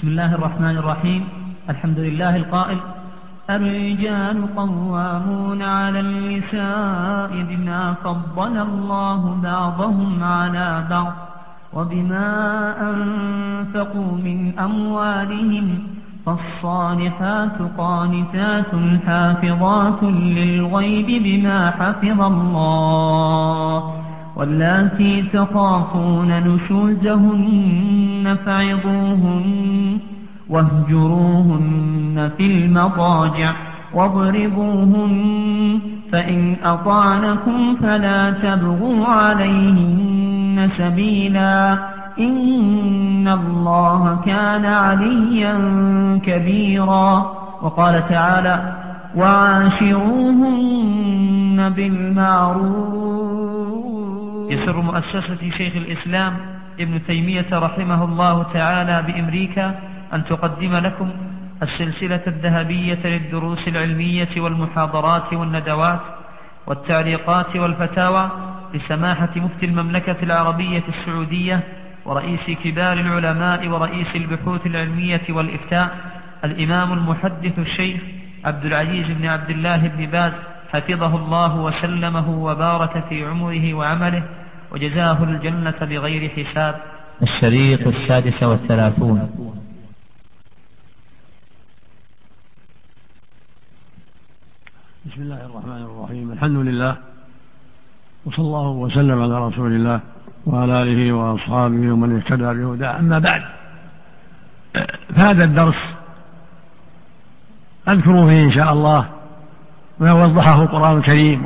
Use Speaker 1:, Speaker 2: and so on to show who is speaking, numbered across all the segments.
Speaker 1: بسم الله الرحمن الرحيم. الحمد لله القائل: الرجال قوامون على النساء بما فضل الله بعضهم على بعض وبما أنفقوا من أموالهم، فالصالحات قانتات حافظات للغيب بما حفظ الله، واللاتي تخافون نشوزهن فعظوهن واهجروهن في المضاجع واضربوهن، فإن أطعنكم فلا تبغوا عليهن سبيلا، إن الله كان عليا كبيرا. وقال تعالى: وعاشروهن بالمعروف. يسر مؤسسة شيخ الإسلام ابن تيمية رحمه الله تعالى بأمريكا أن تقدم لكم السلسلة الذهبية للدروس العلمية والمحاضرات والندوات والتعليقات والفتاوى لسماحة مفتي المملكة العربية السعودية ورئيس كبار العلماء ورئيس البحوث العلمية والإفتاء الإمام المحدث الشيخ عبد العزيز بن عبد الله بن باز، حفظه الله وسلمه وبارك في عمره وعمله، وجزاه الجنة بغير حساب.
Speaker 2: الشريط 36.
Speaker 3: بسم الله الرحمن الرحيم. الحمد لله، وصلى الله وسلم على رسول الله وعلى آله وأصحابه ومن اهتدى بهداه. أما بعد، فهذا الدرس أذكر فيه إن شاء الله ما وضحه القرآن الكريم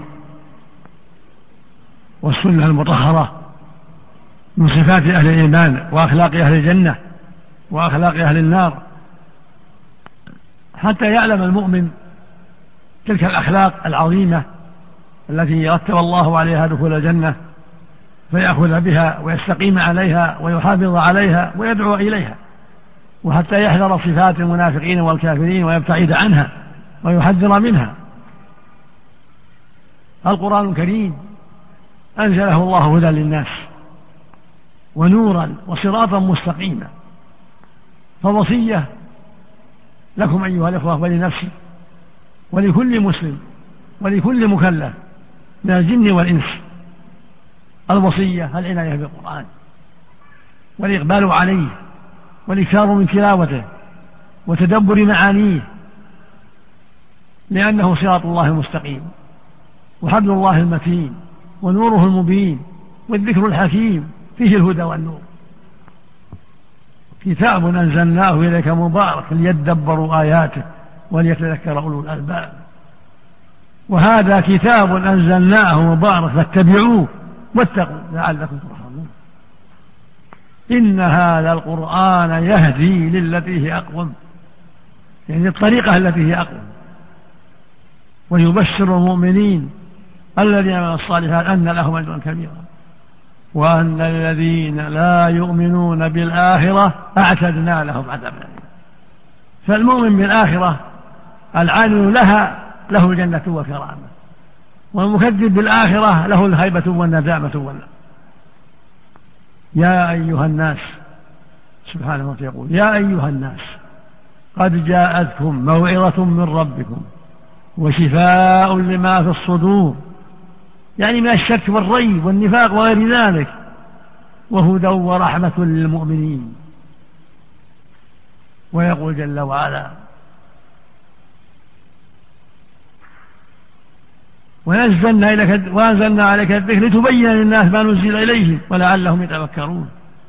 Speaker 3: والسنة المطهرة من صفات أهل الإيمان وأخلاق أهل الجنة وأخلاق أهل النار، حتى يعلم المؤمن تلك الأخلاق العظيمة التي رتب الله عليها دخول الجنة، فيأخذ بها ويستقيم عليها ويحافظ عليها ويدعو إليها، وحتى يحذر صفات المنافقين والكافرين ويبتعد عنها ويحذر منها. القرآن الكريم أنزله الله هدى للناس ونورا وصراطا مستقيما، فوصية لكم أيها الإخوة ولنفسي ولكل مسلم ولكل مكلف من الجن والإنس، الوصية العناية بالقرآن والإقبال عليه والإكثار من تلاوته وتدبر معانيه، لأنه صراط الله المستقيم وحبل الله المتين ونوره المبين والذكر الحكيم فيه الهدى والنور. كتاب أنزلناه إليك مبارك ليدبروا آياته وليتذكر أولو الألباب. وهذا كتاب أنزلناه مبارك فاتبعوه واتقوا لعلكم ترحمون. إن هذا القرآن يهدي للتي هي أقوم، يعني الطريقة التي هي أقوم، ويبشر المؤمنين الذين من الصالحات أن لهم أجرا كبيرا، وأن الذين لا يؤمنون بالآخرة أعتدنا لهم عذابا أليما. فالمؤمن بالآخرة العامل لها له الجنة وكرامة، والمكذب بالآخرة له الهيبة والندامة والنار. يا أيها الناس، سبحانه وتعالى يقول: يا أيها الناس قد جاءتكم موعظة من ربكم وشفاء لما في الصدور، يعني من الشك والريب والنفاق وغير ذلك، وهدى ورحمة للمؤمنين. ويقول جل وعلا: وأنزلنا عليك الذكر لتبين للناس ما نزل إليهم ولعلهم يتفكرون.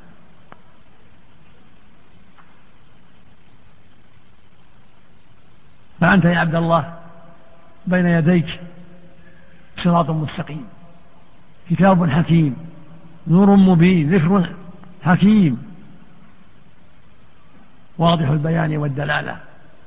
Speaker 3: فأنت يا عبد الله بين يديك صراط مستقيم، كتاب حكيم، نور مبين، ذكر حكيم واضح البيان والدلالة،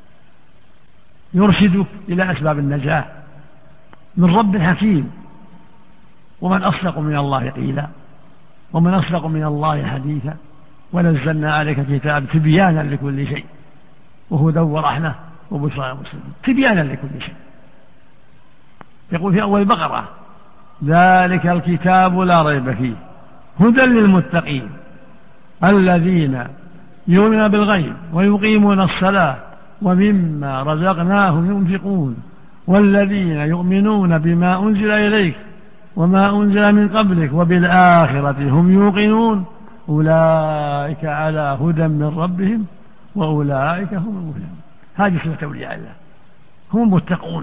Speaker 3: يرشدك إلى أسباب النجاة من رب حكيم. ومن أصدق من الله قيلا ومن أصدق من الله حديثا، ونزلنا عليك كتاب تبيانا لكل شيء وهدى ورحمة وبشرى للمسلمين، تبيانا لكل شيء. يقول في أول البقرة: ذلك الكتاب لا ريب فيه هدى للمتقين الذين يؤمنون بالغيب ويقيمون الصلاة ومما رزقناهم ينفقون والذين يؤمنون بما أنزل إليك وما أنزل من قبلك وبالآخرة هم يوقنون أولئك على هدى من ربهم وأولئك هم المفلحون. هذه صفة أولياء الله، هم المتقون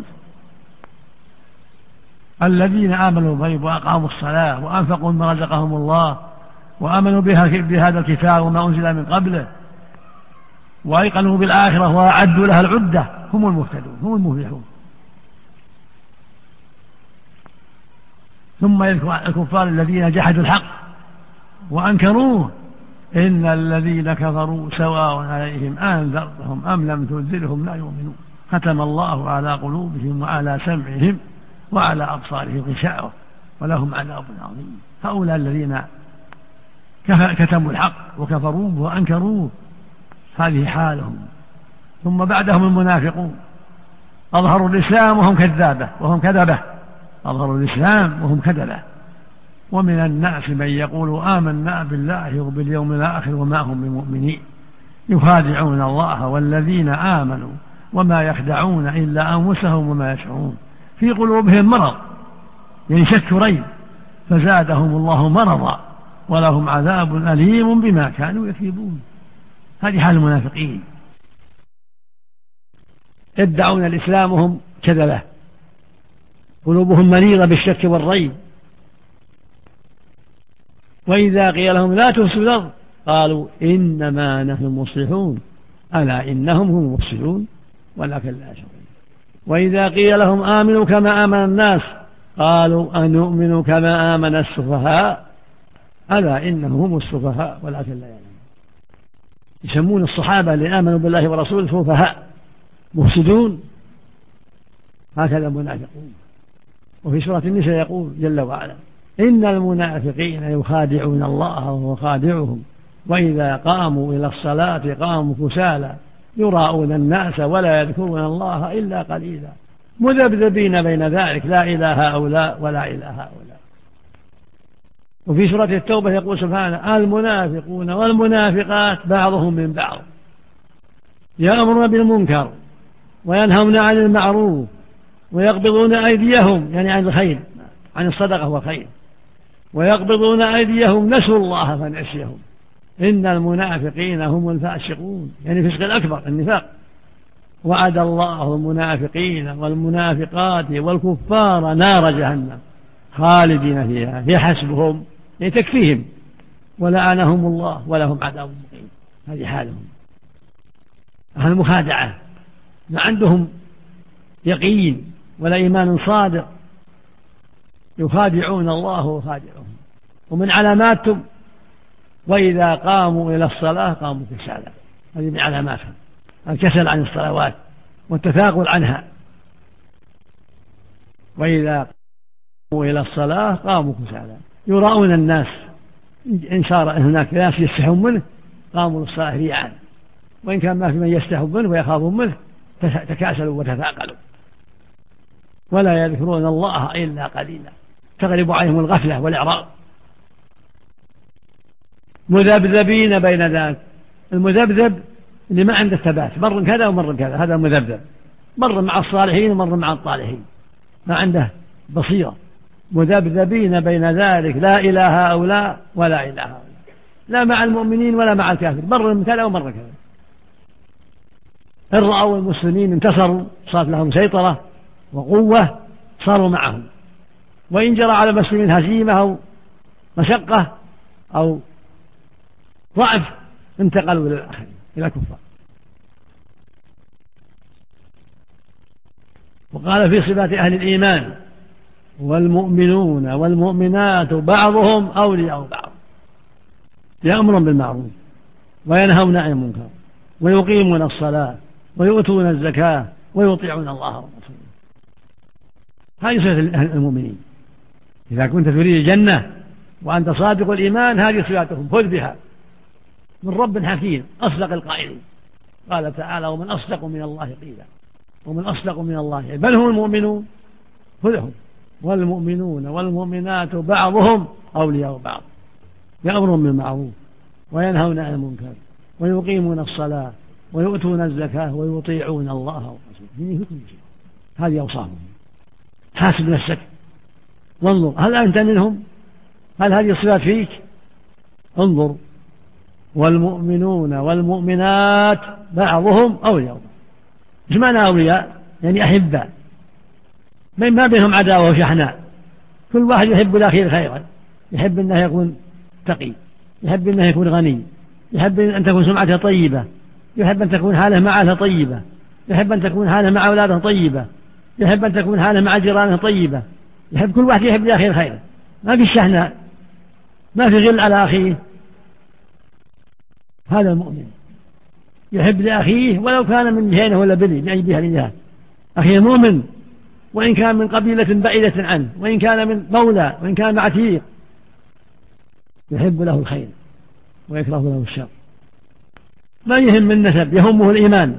Speaker 3: الذين آمنوا بالغيب وأقاموا الصلاة وأنفقوا مما رزقهم الله وآمنوا بهذا الكتاب وما أنزل من قبله وأيقنوا بالآخرة وأعدوا لها العدة، هم المهتدون هم المفلحون. ثم الكفار الذين جحدوا الحق وأنكروه إن الذين كفروا سواء عليهم أنذرتهم أم لم تنذرهم لا يؤمنون ختم الله على قلوبهم وعلى سمعهم وعلى أبصارهم غشاوة ولهم عذاب عظيم. هؤلاء الذين كتموا الحق وكفروه وأنكروه هذه حالهم. ثم بعدهم المنافقون أظهروا الإسلام وهم كذبة أظهروا الإسلام وهم كذبة. ومن الناس من يقول آمنا بالله وباليوم الآخر وما هم بمؤمنين يخادعون الله والذين آمنوا وما يخدعون إلا أنفسهم وما يشعرون في قلوبهم مرض يعني شك ريب فزادهم الله مرضا ولهم عذاب أليم بما كانوا يكذبون. هذه حال المنافقين، يدعون الإسلام وهم كذبة قلوبهم مريضة بالشك والريب. وإذا قيل لهم لا تفسدوا الأرض قالوا إنما نحن مصلحون ألا إنهم هم المفسدون ولكن لا يشعرون. وإذا قيل لهم آمنوا كما آمن الناس قالوا أنؤمن كما آمن السفهاء ألا إنهم هم السفهاء ولكن لا يعلمون. يسمون الصحابة اللي آمنوا بالله ورسوله سفهاء مفسدون، هكذا المنافقون. وفي سورة النساء يقول جل وعلا إن المنافقين يخادعون الله وهو خادعهم وإذا قاموا إلى الصلاة قاموا كسالى يراءون الناس ولا يذكرون الله إلا قليلا مذبذبين بين ذلك لا إلى هؤلاء ولا إلى هؤلاء. وفي سورة التوبة يقول سبحانه المنافقون والمنافقات بعضهم من بعض يأمرون بالمنكر وينهون عن المعروف ويقبضون أيديهم يعني عن الخير عن الصدقة والخير ويقبضون أيديهم نسوا الله فنسيهم إن المنافقين هم الفاسقون يعني فسق الأكبر النفاق. وعد الله المنافقين والمنافقات والكفار نار جهنم خالدين فيها هي حسبهم يعني تكفيهم ولعنهم الله ولهم عذاب مقيم. هذه حالهم أهل المخادعة ما عندهم يقين ولا إيمان صادق يخادعون الله وخادعهم. ومن علاماتهم وإذا قاموا إلى الصلاة قاموا كسالى، هذه من علاماتهم الكسل عن الصلوات والتثاقل عنها. وإذا قاموا إلى الصلاة قاموا كسالى يراؤون الناس إن صار هناك ناس يستحون منه قاموا للصلاة ريعا وإن كان ما في من يستحون منه ويخافون منه تكاسلوا وتثاقلوا ولا يذكرون الله إلا قليلا تغلب عليهم الغفلة والإعراض. مذبذبين بين ذلك، المذبذب اللي ما عنده ثبات مر كذا ومر كذا هذا المذبذب مر مع الصالحين ومر مع الطالحين ما عنده بصيرة. مذبذبين بين ذلك لا إلى هؤلاء ولا إلى هؤلاء لا مع المؤمنين ولا مع الكافر مر من كذا ومر كذا. إن رأوا المسلمين انتصروا صارت لهم سيطرة وقوة صاروا معهم وإن جرى على المسلمين هزيمة أو مشقة أو ضعف انتقلوا للآخرين إلى الكفار. وقال في صفات أهل الإيمان والمؤمنون والمؤمنات بعضهم أولياء بعض يأمرون بالمعروف وينهون عن المنكر ويقيمون الصلاة ويؤتون الزكاة ويطيعون الله ورسوله. هذه صفة المؤمنين. إذا كنت تريد الجنة وأنت صادق الإيمان هذه صفاتهم خذ بها من رب حكيم أصدق القائلين. قال تعالى ومن أصدق من الله قيلا ومن أصدق من الله بل هم المؤمنون خذهم. والمؤمنون والمؤمنات بعضهم أولياء بعض يأمرون بالمعروف وينهون عن المنكر ويقيمون الصلاة ويؤتون الزكاة ويطيعون الله ورسوله في كل شيء. هذه أوصافهم. حاسب نفسك وانظر هل أنت منهم؟ هل هذه الصفات فيك؟ انظر. والمؤمنون والمؤمنات بعضهم أولياء. ايش معنى أولياء؟ يعني أحباء، ما بينهم عداوة وشحناء، كل واحد يحب الأخير خيرا، يحب أنه يكون تقي، يحب أنه يكون غني، يحب أن تكون سمعته طيبة، يحب أن تكون حاله مع أهله طيبة، يحب أن تكون حاله مع أولاده طيبة، يحب أن تكون حاله مع جيرانه طيبة، يحب كل واحد يحب لأخيه خيرا، ما في شحناء، ما في غل على أخيه. هذا المؤمن يحب لأخيه ولو كان من جهينه ولا بني من أي جهة لجهة، أخيه مؤمن وإن كان من قبيلة بعيدة عنه، وإن كان من مولى، وإن كان عتيق، يحب له الخير ويكره له الشر. ما يهم النسب، يهمه الإيمان.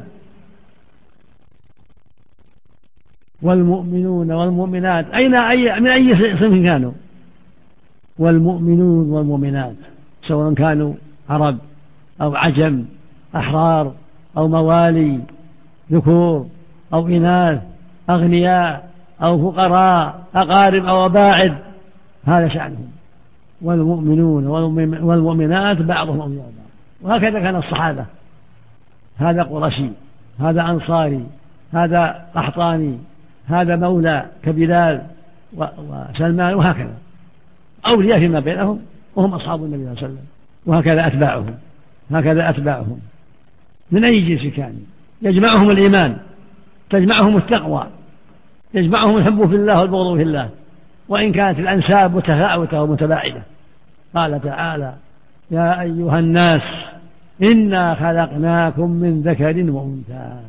Speaker 3: والمؤمنون والمؤمنات من أي صنف كانوا، والمؤمنون والمؤمنات سواء كانوا عرب أو عجم، أحرار أو موالي، ذكور أو إناث، أغنياء أو فقراء، أقارب أو أباعد، هذا شأنهم. والمؤمنون والمؤمنات بعضهم أولياء بعض. وهكذا كان الصحابة، هذا قرشي، هذا أنصاري، هذا قحطاني، هذا مولى كبلال وسلمان، وهكذا أولياء فيما بينهم، وهم أصحاب النبي صلى الله عليه وسلم. وهكذا أتباعهم من أي جنس كان، يجمعهم الإيمان، تجمعهم التقوى، يجمعهم الحب في الله والبغض في الله، وإن كانت الأنساب متفاوتة ومتباعدة. قال تعالى: يا أيها الناس إنا خلقناكم من ذكر وأنثى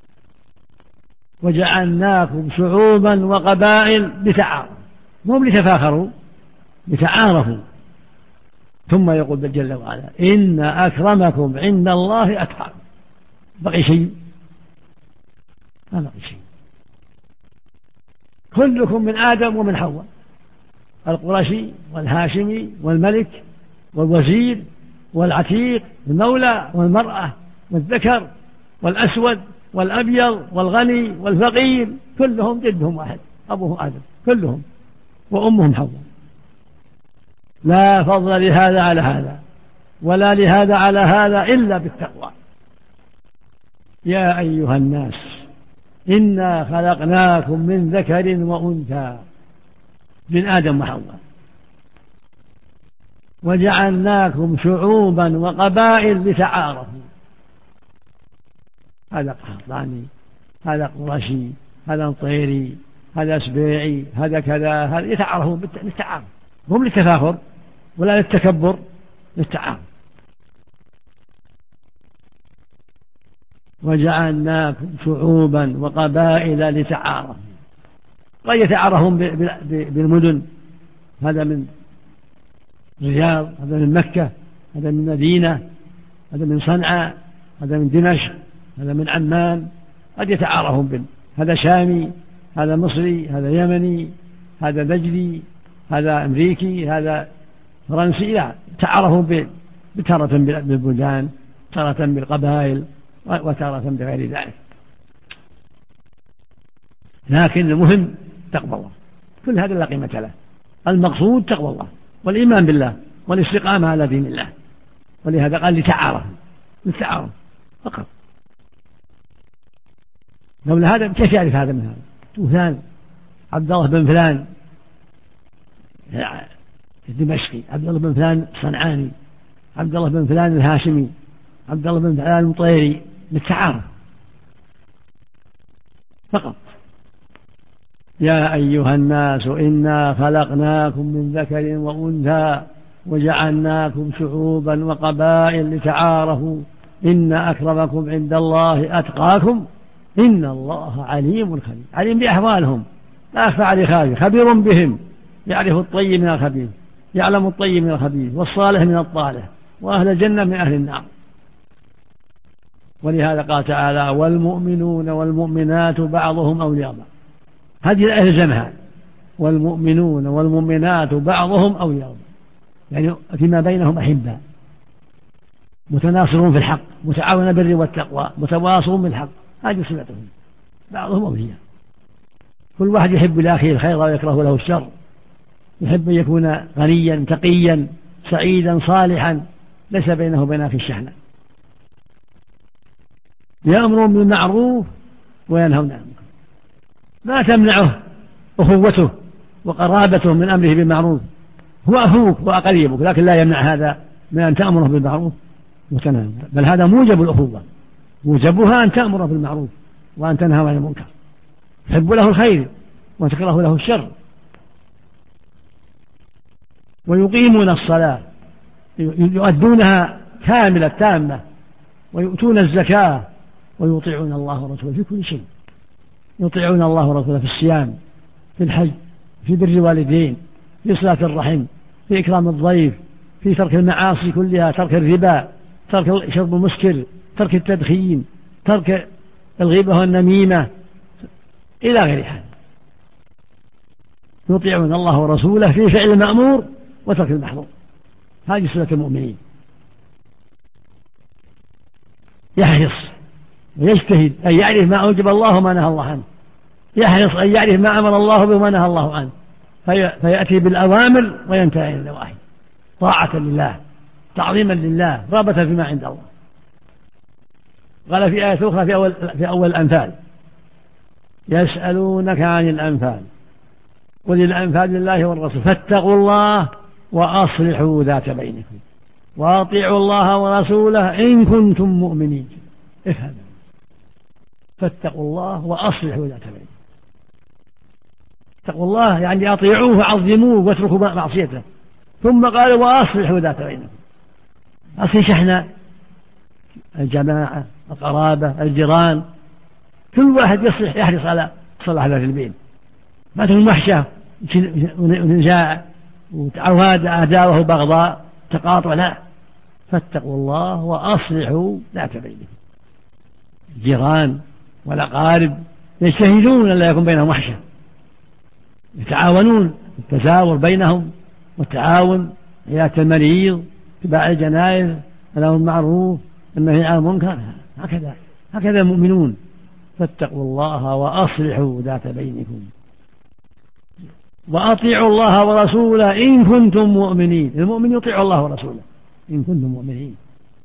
Speaker 3: وجعلناكم شعوبا وقبائل لتعارفوا، مو لتفاخروا، لتعارفوا. ثم يقول جل وعلا: إن أكرمكم عند الله أتقاكم. بقي شيء؟ ما بقي شيء. كلكم من آدم ومن حواء، القرشي والهاشمي والملك والوزير والعتيق، المولى والمرأة والذكر والأسود والأبيض والغني والفقير، كلهم جدهم واحد، أبوهم آدم كلهم، وأمهم حواء. لا فضل لهذا على هذا ولا لهذا على هذا إلا بالتقوى. يا أيها الناس إنا خلقناكم من ذكر وأنثى، من آدم وحواء، وجعلناكم شعوبا وقبائل لتعارفوا. هذا قحطاني، هذا قرشي، هذا نطيري، هذا سبيعي، هذا كذا، هذا يتعارفون بالتعارف، هم للتفاخر ولا للتكبر، للتعارف. وجعلناكم شعوبا وقبائل لتعارفوا. قد يتعارفون بالمدن، هذا من الرياض، هذا من مكة، هذا من مدينة، هذا من صنعاء، هذا من دمشق، هذا من عمان، قد يتعارفون هذا شامي، هذا مصري، هذا يمني، هذا نجدي، هذا أمريكي، هذا فرنسي. لا، تعارفوا تارة بالبلدان، تارة بالقبائل، وتارة بغير ذلك. لكن المهم تقوى الله، كل هذا لا قيمة له. المقصود تقوى الله والإيمان بالله والاستقامة على دين الله. ولهذا قال للتعارف فقط. لولا هذا كيف يعرف هذا من هذا؟ فلان عبد الله بن فلان الدمشقي، عبد الله بن فلان الصنعاني، عبد الله بن فلان الهاشمي، عبد الله بن فلان المطيري، للتعارف فقط. يا أيها الناس إنا خلقناكم من ذكر وأنثى وجعلناكم شعوبا وقبائل لتعارفوا إن أكرمكم عند الله أتقاكم إن الله عليم خبير. عليم بأحوالهم، لا أخفى عليه خافي، خبير بهم، يعرف الطيب من الخبيث، يعلم الطيب من الخبيث، والصالح من الطالح، وأهل الجنة من أهل النار. ولهذا قال تعالى: والمؤمنون والمؤمنات بعضهم أولياء بعض. هذه الآية الجمعة: والمؤمنون والمؤمنات بعضهم أولياء بعض، يعني فيما بينهم أحباء. متناصرون في الحق، متعاونون بالبر والتقوى، متواصلون بالحق، هذه صفتهم بعضهم أولياء. كل واحد يحب لأخيه الخير ويكره له الشر، يحب أن يكون غنيا تقيا سعيدا صالحا، ليس بينه وبين أخيه الشحنة. يأمرون بالمعروف وينهون عن المنكر، لا تمنعه أخوته وقرابته من أمره بالمعروف، هو أخوك وأقريبك، لكن لا يمنع هذا من أن تأمره بالمعروف وتنهى، بل هذا موجب الأخوة، موجبها أن تأمره بالمعروف وأن تنهى عن المنكر، تحب له الخير وتكره له الشر. ويقيمون الصلاة، يؤدونها كاملة تامة، ويؤتون الزكاة، ويطيعون الله ورسوله في كل شيء، يطيعون الله ورسوله في الصيام، في الحج، في بر الوالدين، في صلة الرحم، في إكرام الضيف، في ترك المعاصي كلها، ترك الربا، ترك شرب المسكر، ترك التدخين، ترك الغيبة والنميمة إلى غيرها. يطيعون الله ورسوله في فعل المأمور وترك المحظور، هذه صفة المؤمنين. يحرص ويجتهد أن يعرف ما أوجب الله وما نهى الله عنه، يحرص أن يعرف ما أمر الله به وما نهى الله عنه، فيأتي بالأوامر وينتهي عن النواهي، طاعة لله، تعظيما لله، رغبة فيما عند الله. قال في آية أخرى في أول الأنفال: يسألونك عن الأنفال قل الأنفال لله والرسول فاتقوا الله وأصلحوا ذات بينكم وأطيعوا الله ورسوله إن كنتم مؤمنين. افهم، فاتقوا الله وأصلحوا ذات بينكم. اتقوا الله يعني أطيعوه وعظموه واتركوا معصيته، ثم قالوا وأصلحوا ذات بينكم. أصلح احنا الجماعة، القرابة، الجيران، كل واحد يصلح، يحرص على صلاح ذات البين، ما تكون وحشة ونزاع وتعواد عداوة وبغضاء تقاطع، لا، فاتقوا الله وأصلحوا ذات بينكم. الجيران والأقارب يجتهدون أن لا يكون بينهم وحشة، يتعاونون، التزاور بينهم والتعاون، عيادة المريض، اتباع الجنائز، الأمر بالمعروف، النهي عن المنكر، هكذا المؤمنون. فاتقوا الله وأصلحوا ذات بينكم وأطيعوا الله ورسوله إن كنتم مؤمنين. المؤمن يطيع الله ورسوله إن كنتم مؤمنين.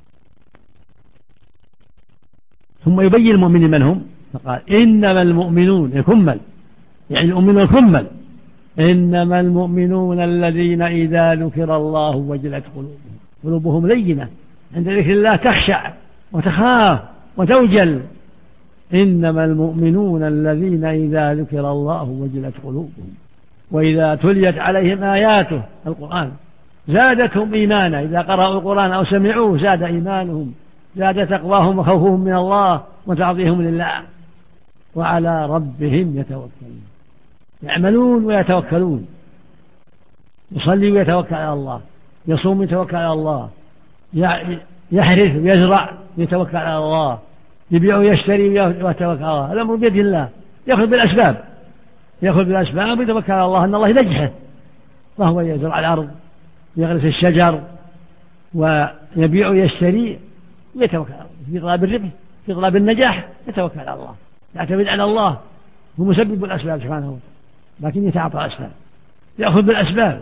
Speaker 3: ثم يبين المؤمنين من هم، فقال إنما المؤمنون الكمل، يعني المؤمنون الكمل، إنما المؤمنون الذين إذا ذكر الله وجلت قلوبهم لينة، عند ذكر الله تخشع وتخاف وتوجل. إنما المؤمنون الذين إذا ذكر الله وجلت قلوبهم وإذا تليت عليهم آياته، القرآن، زادتهم إيمانا. إذا قرأوا القرآن أو سمعوه زاد إيمانهم، زاد تقواهم وخوفهم من الله وتعظيمهم لله، وعلى ربهم يتوكلون، يعملون ويتوكلون، يصلي ويتوكل على الله، يصوم ويتوكل على الله، يحرث ويزرع ويتوكل على الله، يبيع ويشتري ويتوكل على الله. الأمر بيد الله، يأخذ بالأسباب، ويتوكل على الله أن الله ينجحه، فهو يزرع الأرض ويغرس الشجر ويبيع ويشتري ويتوكل على الله في طلب الربح، في طلب النجاح، يتوكل على الله، يعتمد على الله، هو مسبب الأسباب سبحانه وتعالى، لكن يتعاطى الأسباب، يأخذ بالأسباب.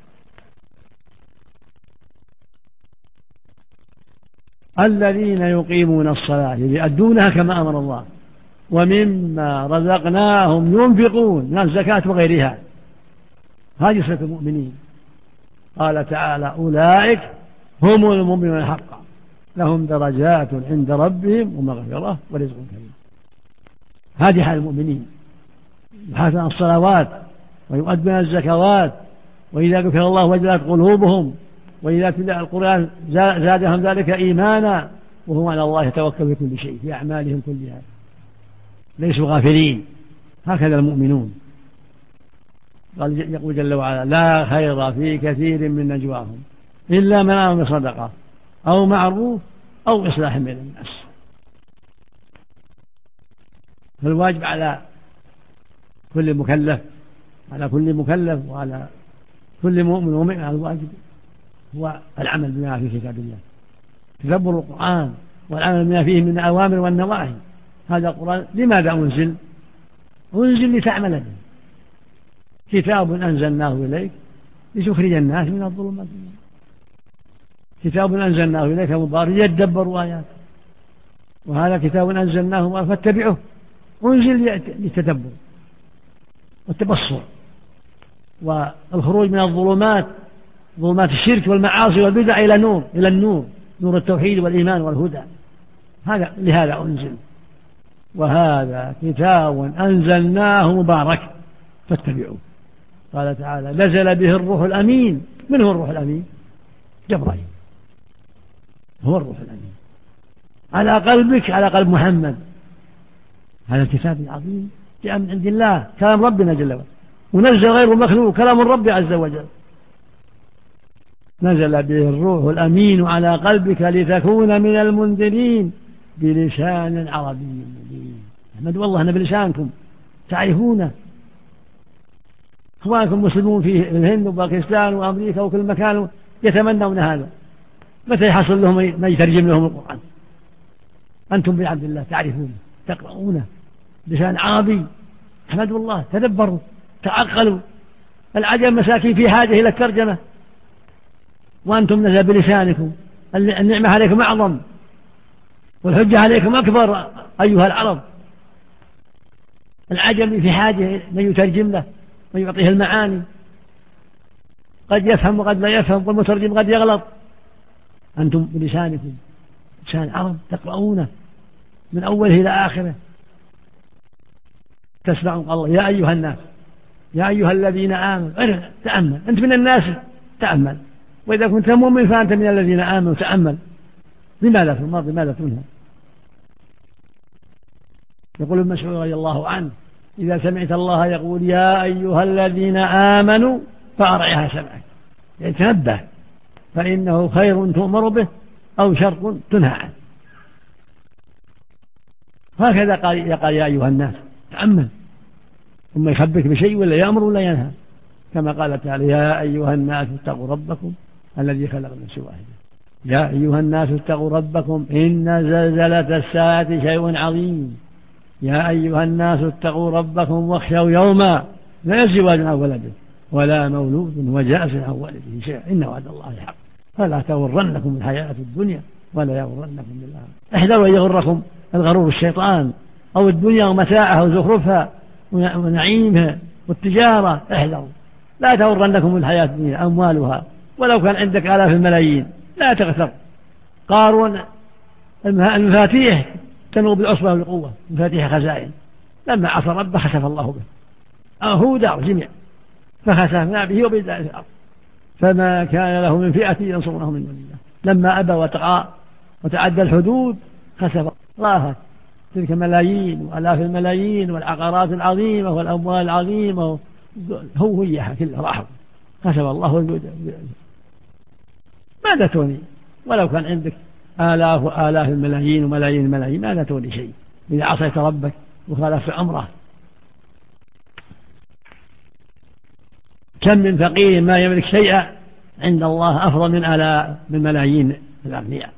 Speaker 3: الذين يقيمون الصلاة يؤدونها كما أمر الله ومما رزقناهم ينفقون من الزكاة وغيرها، هذه صفة المؤمنين. قال تعالى أولئك هم المؤمنون حقا لهم درجات عند ربهم ومغفرة ورزق كريم. هذه حال المؤمنين، يحافظون على الصلوات ويؤدون الزكوات، وإذا ذكر الله وجلت قلوبهم، وإذا تلا القرآن زادهم ذلك إيمانا، وهم على الله يتوكل في كل شيء في أعمالهم كلها، ليسوا غافلين. هكذا المؤمنون. قال يقول جل وعلا لا خير في كثير من نجواهم إلا من آمر بصدقة أو معروف أو إصلاح بين الناس. فالواجب على كل مكلف، وعلى كل مؤمن ومؤمن، الواجب هو العمل بما في كتاب الله تدبر القرآن والعمل بما فيه من الأوامر والنواهي. هذا القرآن لماذا أنزل؟ أنزل لتعمل به. كتاب أنزلناه إليك لتخرج الناس من الظلمات. كتاب أنزلناه إليك مبارك يدبروا آياته، وهذا كتاب أنزلناه مبارك فاتبعوه. أنزل للتدبر والتبصر والخروج من الظلمات، ظلمات الشرك والمعاصي والبدع إلى النور، نور التوحيد والإيمان والهدى. هذا لهذا أنزل. وهذا كتاب أنزلناه مبارك فاتبعوه. قال تعالى نزل به الروح الأمين. من هو الروح الأمين؟ جبرائيل هو الروح الأمين على قلبك، على قلب محمد. هذا الكتاب العظيم جاء من عند الله، كلام ربنا جل وعلا، ونزل غير مخلوق، كلام الرب عز وجل. نزل به الروح الأمين على قلبك لتكون من المنذرين بلسان عربي مبين. أحمد والله أنا بلسانكم تعرفونه. إخوانكم مسلمون في الهند وباكستان وأمريكا وكل مكان يتمنون هذا، متى يحصل لهم ما يترجم لهم القرآن؟ أنتم بعبد الله تعرفونه تقرؤونه بلسان عربي. أحمد الله، تدبروا تعقلوا. العجم مساكين في حاجة إلى الترجمة، وأنتم نزل بلسانكم. النعمة عليكم أعظم والحجة عليكم أكبر أيها العرب. العجم في حاجة من يترجم له ويعطيه المعاني، قد يفهم وقد لا يفهم، والمترجم قد يغلط. أنتم بلسانكم لسان عرب تقرؤونه من أوله إلى آخره. تسمعون الله يا أيها الناس، يا أيها الذين آمنوا. تأمل، أنت من الناس تأمل، وإذا كنت مؤمن فأنت من الذين آمنوا تأمل. لماذا في الماضي ماذا تنهى؟ يقول ابن مسعود رضي الله عنه إذا سمعت الله يقول يا أيها الذين آمنوا فأرعها سمعك، يعني تنبه، فإنه خير تؤمر به أو شر تنهى عنه. هكذا قال يا أيها الناس تأمل، ثم يخبرك بشيء ولا يأمر ولا ينهى، كما قال تعالى يا أيها الناس اتقوا ربكم الذي خلق من نفس واحدة. يا أيها الناس اتقوا ربكم إن زلزلة الساعة شيء عظيم. يا أيها الناس اتقوا ربكم واخشوا يوما لا يجزي والد عن ولده ولا مولود هو جاز عن والده شيئا إن وعد الله حق فلا تغرنكم الحياة الدنيا ولا يغرنكم بالله. احذروا أن يغركم الغرور الشيطان أو الدنيا ومتاعها وزخرفها ونعيمها والتجارة. احذروا لا تغرنكم الحياة الدنيا أموالها ولو كان عندك آلاف الملايين لا تغتر. قارون المفاتيح تنو بالعصبة والقوة، مفاتيح خزائن، لما عصى ربه خسف الله به هو دار جميع فخسفنا به وبدار الأرض فما كان له من فئة ينصرونه من دون الله. لما أبى وتعى وتعدى الحدود خسف الله تلك ملايين وآلاف الملايين والعقارات العظيمة والأموال العظيمة هو إياها كلها راحوا خسف الله. ماذا توني ولو كان عندك آلاف الملايين وملايين الملايين ماذا توني شيء إذا عصيت ربك وخالفت أمره. كم من فقير ما يملك شيئا عند الله أفضل من ملايين الأغنياء.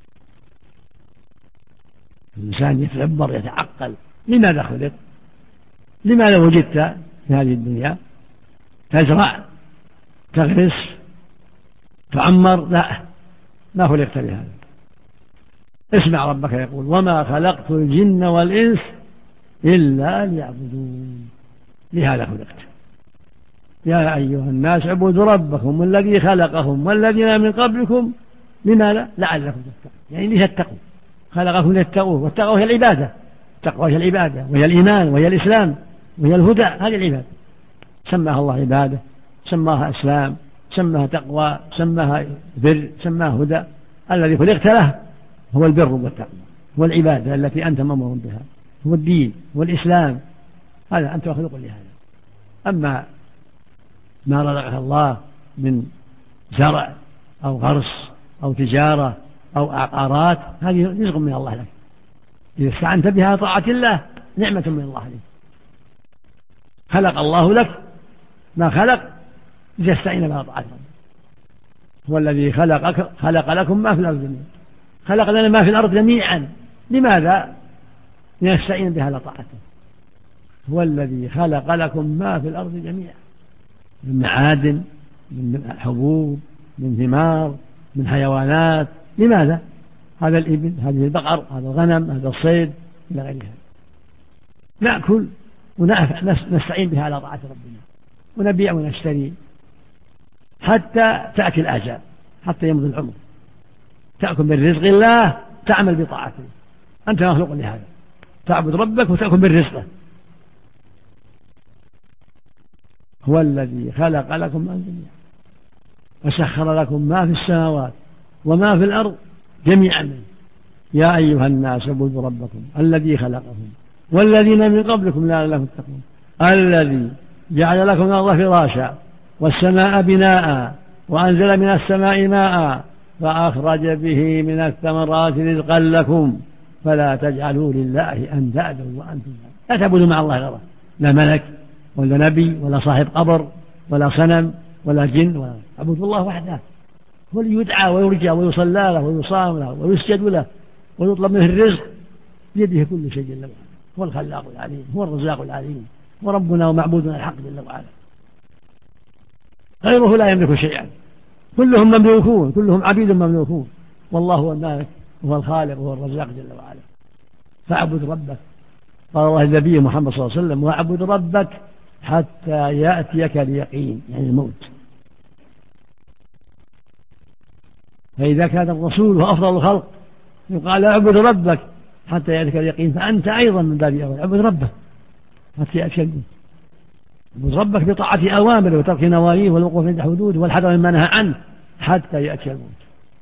Speaker 3: الإنسان يتدبر يتعقل لماذا خلق، لماذا وجدت في هذه الدنيا؟ تزرع تغرس تعمر؟ لا، ما خلقت لهذا. اسمع ربك يقول وما خلقت الجن والإنس إلا ليعبدون لهذا خلقت. يا أيها الناس اعبدوا ربكم الذي خلقهم والذين من قبلكم لماذا؟ لعلكم تتقون، يعني لتتقوا. خلقكم لتتقوه، والتقوى هي العبادة. التقوى هي العبادة وهي الإيمان وهي الإسلام وهي الهدى. هذه العبادة سماها الله عبادة، سماها إسلام، سماها تقوى، سماها بر، سماها هدى. الذي خلقت له هو البر والتقوى والعبادة التي أنت مأمور بها، هو الدين والإسلام. هذا أنت مخلوق لهذا. أما ما رزقك الله من زرع أو غرس أو تجارة أو عقارات هذه رزق من الله لك، إذا استعنت بها طاعة الله نعمة من الله عليك. خلق الله لك ما خلق لتستعين بها طاعة ربك. هو الذي خلق لكم ما في الأرض جميعا خلق لنا ما في الأرض جميعا. لماذا؟ لنستعين بها على طاعته. هو الذي خلق لكم ما في الأرض جميعا من معادن، من حبوب، من ثمار، من حيوانات. لماذا؟ هذا الإبل، هذه البقر، هذا الغنم، هذا الصيد، إلى غير هذا. نأكل ونستعين بها على طاعة ربنا، ونبيع ونشتري حتى تأتي الآجال، حتى يمضي العمر. تأكل من رزق الله، تعمل بطاعته. أنت مخلوق لهذا، تعبد ربك وتأكل من رزقه. هو الذي خلق لكم ما جميعا وسخر لكم ما في السماوات وما في الأرض جميعا منه. يا أيها الناس اعبدوا ربكم الذي خلقكم والذين من قبلكم لعلكم تتقون الذي جعل لكم الأرض فراشا والسماء بناء وأنزل من السماء ماء فأخرج به من الثمرات رزقا لكم فلا تجعلوا لله أندادا وأنتم لا تعبدوا مع الله غيره، لا ملك ولا نبي ولا صاحب قبر ولا صنم ولا جن، ولا اعبدوا الله وحده. هو اللي يدعى ويرجى ويصلى له ويصام له ويسجد له ويطلب منه الرزق، بيده كل شيء جل وعلا. هو الخلاق العليم، هو الرزاق العليم، وربنا ومعبودنا الحق جل وعلا. غيره لا يملك شيئا، كلهم مملوكون، كلهم عبيد مملوكون، والله هو المالك وهو الخالق وهو الرزاق جل وعلا. فاعبد ربك، قال الله النبي محمد صلى الله عليه وسلم: واعبد ربك حتى يأتيك اليقين، يعني الموت. فإذا كان الرسول هو أفضل الخلق يقال اعبد ربك حتى يأتيك اليقين، فأنت أيضا من باب أول اعبد ربك حتى يأتيك الموت. اعبد ربك بطاعة أوامره وترك نواهيه والوقوف عند حدوده والحذر مما نهى عنه حتى يأتي الموت.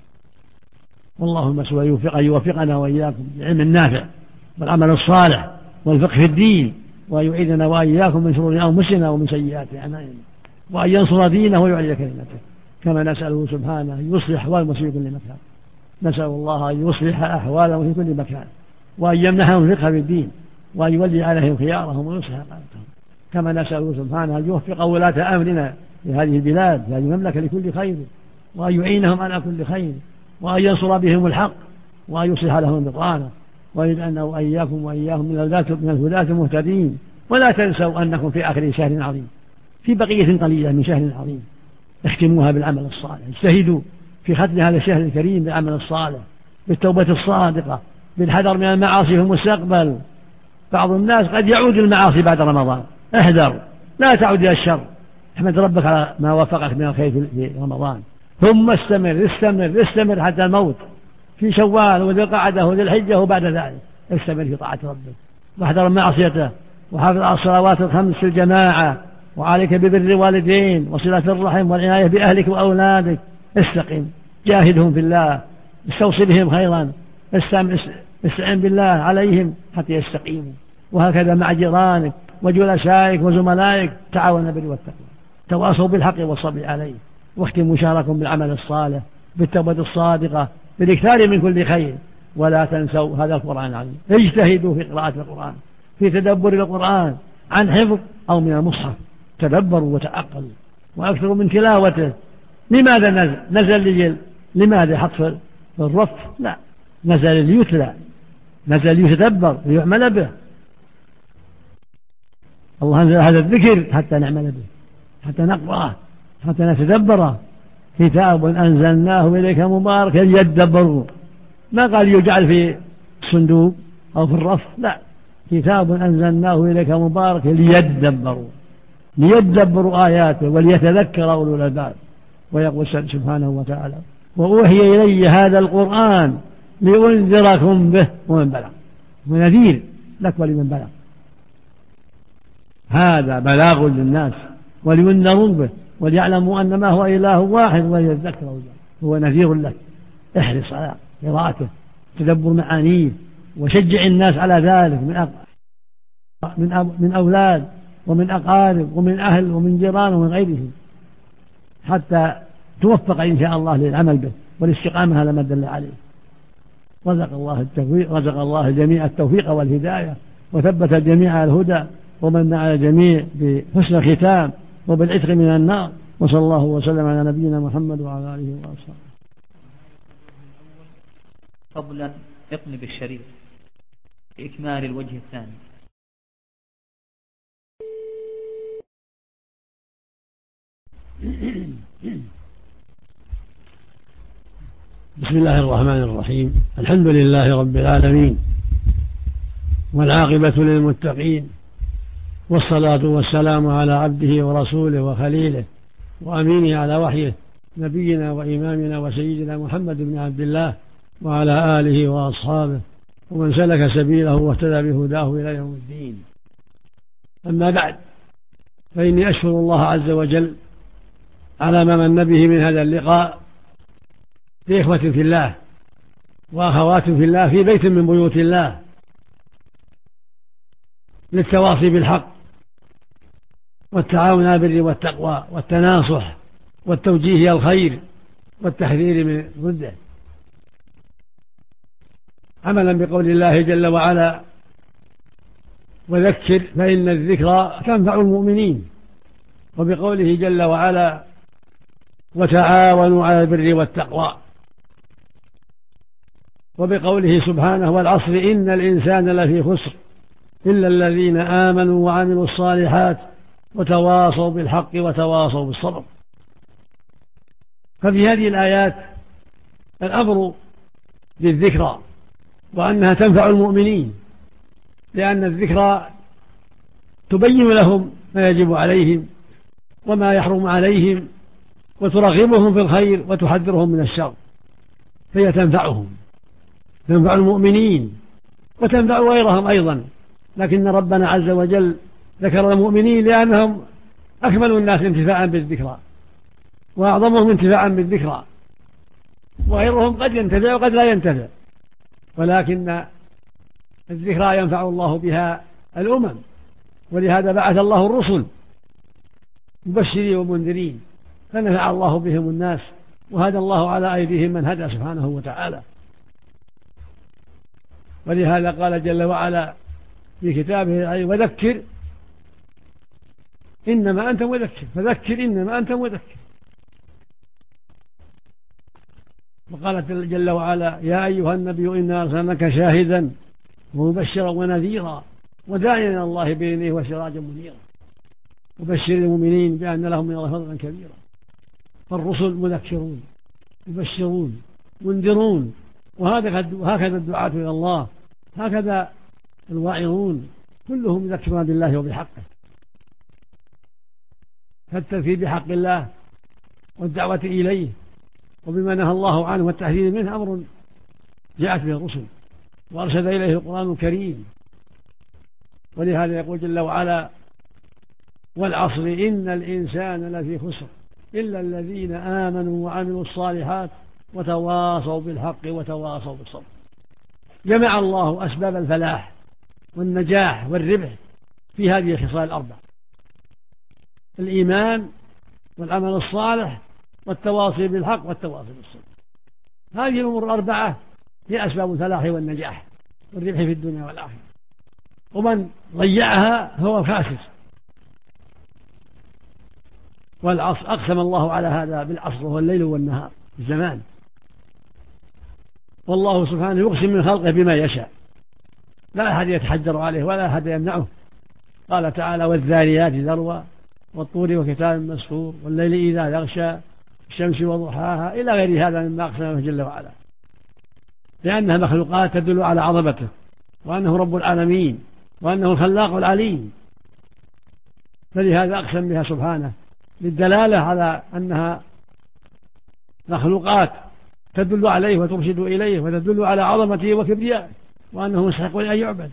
Speaker 3: والله المسؤول أن يوفقنا وإياكم بالعلم النافع والعمل الصالح والفقه في الدين، وأن يعيذنا وإياكم من شرور أنفسنا ومن سيئات أعمالنا، وأن ينصر دينه ويعلي كلمته. كما نسأله سبحانه أن يصلح أحوال المسلمين في كل مكان. نسأل الله أن يصلح أحوالهم في كل مكان، وأن يمنحهم الفقه في الدين، وأن يولي عليهم خيارهم ويصلح قادتهم. كما نسأله سبحانه أن يوفق ولاة أمرنا في هذه البلاد، في هذه المملكة، لكل خير، وأن يعينهم على كل خير، وأن ينصر بهم الحق، وأن يصلح لهم البطانة، ويجعلنا وإياكم وإياهم من الهداة المهتدين. ولا تنسوا أنكم في آخر شهر عظيم، في بقية قليلة من شهر عظيم، اختموها بالعمل الصالح. اجتهدوا في ختم هذا الشهر الكريم بالعمل الصالح، بالتوبة الصادقة، بالحذر من المعاصي في المستقبل. بعض الناس قد يعود المعاصي بعد رمضان، احذر لا تعود إلى الشر. احمد ربك على ما وفقك من الخير في رمضان، ثم استمر حتى الموت في شوال وذي القعدة وذي الحجة، وبعد ذلك استمر في طاعة ربك واحذر معصيته، وحافظ على الصلوات الخمس في الجماعة، وعليك ببر الوالدين وصلة الرحم والعناية بأهلك وأولادك. استقم، جاهدهم في الله، استوصي بهم خيرا، استعن بالله عليهم حتى يستقيموا. وهكذا مع جيرانك وجلسائك وزملائك، تعاونوا بالبر والتقوى، تواصوا بالحق والصبر عليه. واختموا شهركم بالعمل الصالح، بالتوبة الصادقة، بالاكثار من كل خير. ولا تنسوا هذا القرآن العظيم، اجتهدوا في قراءة القرآن، في تدبر القرآن عن حفظ أو من المصحف. تدبروا وتعقلوا وأكثروا من تلاوته. لماذا نزل لماذا حط في الرف؟ لا، نزل ليتلى، نزل ليتدبر ليعمل به. الله أنزل هذا الذكر حتى نعمل به، حتى نقرأه، حتى نتدبره. كتاب أنزلناه إليك مبارك ليدبروا، ما قال يجعل في الصندوق أو في الرف، لا، كتاب أنزلناه إليك مبارك ليدبروا آياته وليتذكر أولو الألباب. ويقول سبحانه وتعالى: وأوحي إلي هذا القرآن لأنذركم به ومن بلغ. ونذير لك ولمن بلغ، هذا بلاغ للناس ولينذروا به وليعلموا أن ما هو إله واحد وليذكروا به. هو نذير لك، احرص على قراءته، تدبر معانيه، وشجع الناس على ذلك من أولاد ومن أقارب ومن أهل ومن جيران ومن غيرهم، حتى توفق إن شاء الله للعمل به والاستقامة على ما دل عليه. رزق الله جميع التوفيق والهداية، وثبت الجميع على الهدى، ومن على الجميع بحسن الختام وبالعتق من النار. وصلى الله وسلم على نبينا محمد وعلى آله وصحبه.
Speaker 1: فضلا اقلب الشريط لإكمال الوجه الثاني.
Speaker 3: بسم الله الرحمن الرحيم. الحمد لله رب العالمين، والعاقبة للمتقين، والصلاة والسلام على عبده ورسوله وخليله وأمينه على وحيه، نبينا وإمامنا وسيدنا محمد بن عبد الله وعلى آله وأصحابه ومن سلك سبيله واهتدى بهداه إلى يوم الدين. أما بعد، فإني أشكر الله عز وجل على ما من به من هذا اللقاء بإخوة في الله وأخوات في الله في بيت من بيوت الله، للتواصي بالحق والتعاون على البر والتقوى والتناصح والتوجيه إلى الخير والتحذير من ضده، عملا بقول الله جل وعلا: وذكر فإن الذكرى تنفع المؤمنين، وبقوله جل وعلا: وتعاونوا على البر والتقوى، وبقوله سبحانه: والعصر إن الإنسان لفي خسر إلا الذين آمنوا وعملوا الصالحات وتواصوا بالحق وتواصوا بالصبر. ففي هذه الآيات الأمر بالذكرى، وأنها تنفع المؤمنين، لأن الذكرى تبين لهم ما يجب عليهم وما يحرم عليهم، وترغبهم في الخير وتحذرهم من الشر، فهي تنفعهم، تنفع المؤمنين وتنفع غيرهم أيضا. لكن ربنا عز وجل ذكر المؤمنين لأنهم أكمل الناس انتفاعا بالذكرى وأعظمهم انتفاعا بالذكرى، وغيرهم قد ينتفع وقد لا ينتفع، ولكن الذكرى ينفع الله بها الأمم، ولهذا بعث الله الرسل مبشرين ومنذرين، فنفع الله بهم الناس، وهدى الله على أيديهم من هدى سبحانه وتعالى. ولهذا قال جل وعلا في كتابه: وذكر إنما أنت مذكر، فذكر إنما أنت مذكر. وقال جل وعلا: يا أيها النبي إنا أرسلناك شاهدا ومبشرا ونذيرا وداعيا إلى الله بإذنه وسراجا منيرا، وبشر المؤمنين بأن لهم من الله فضلا كبيرا. فالرسل مذكرون مبشرون منذرون، وهكذا الدعاة إلى الله، هكذا الواعظون كلهم يذكرون بالله وبحقه. فالتذكير بحق الله والدعوة إليه وبما نهى الله عنه والتحذير منه أمر جاءت به الرسل وأرشد إليه القرآن الكريم. ولهذا يقول جل وعلا: والعصر إن الإنسان لفي خسر إلا الذين آمنوا وعملوا الصالحات وتواصوا بالحق وتواصوا بالصبر. جمع الله أسباب الفلاح والنجاح والربح في هذه الخصال الأربع: الإيمان والعمل الصالح والتواصي بالحق والتواصي بالصبر. هذه الأمور الأربعة هي أسباب الفلاح والنجاح والربح في الدنيا والآخرة، ومن ضيعها هو خاسر. والعصر أقسم الله على هذا بالعصر، وهو الليل والنهار، الزمان. والله سبحانه يقسم من خلقه بما يشاء، لا أحد يتحجر عليه ولا أحد يمنعه. قال تعالى: والذاريات ذروا والطور وكتاب مسطور والليل إذا يغشى الشمس وضحاها، إلى غير هذا مما أقسم جل وعلا، لأنها مخلوقات تدل على عظمته وأنه رب العالمين وأنه الخلاق العليم، فلهذا أقسم بها سبحانه للدلالة على أنها مخلوقات تدل عليه وترشد إليه وتدل على عظمته وكبريائه وأنه مستحق أن يعبد.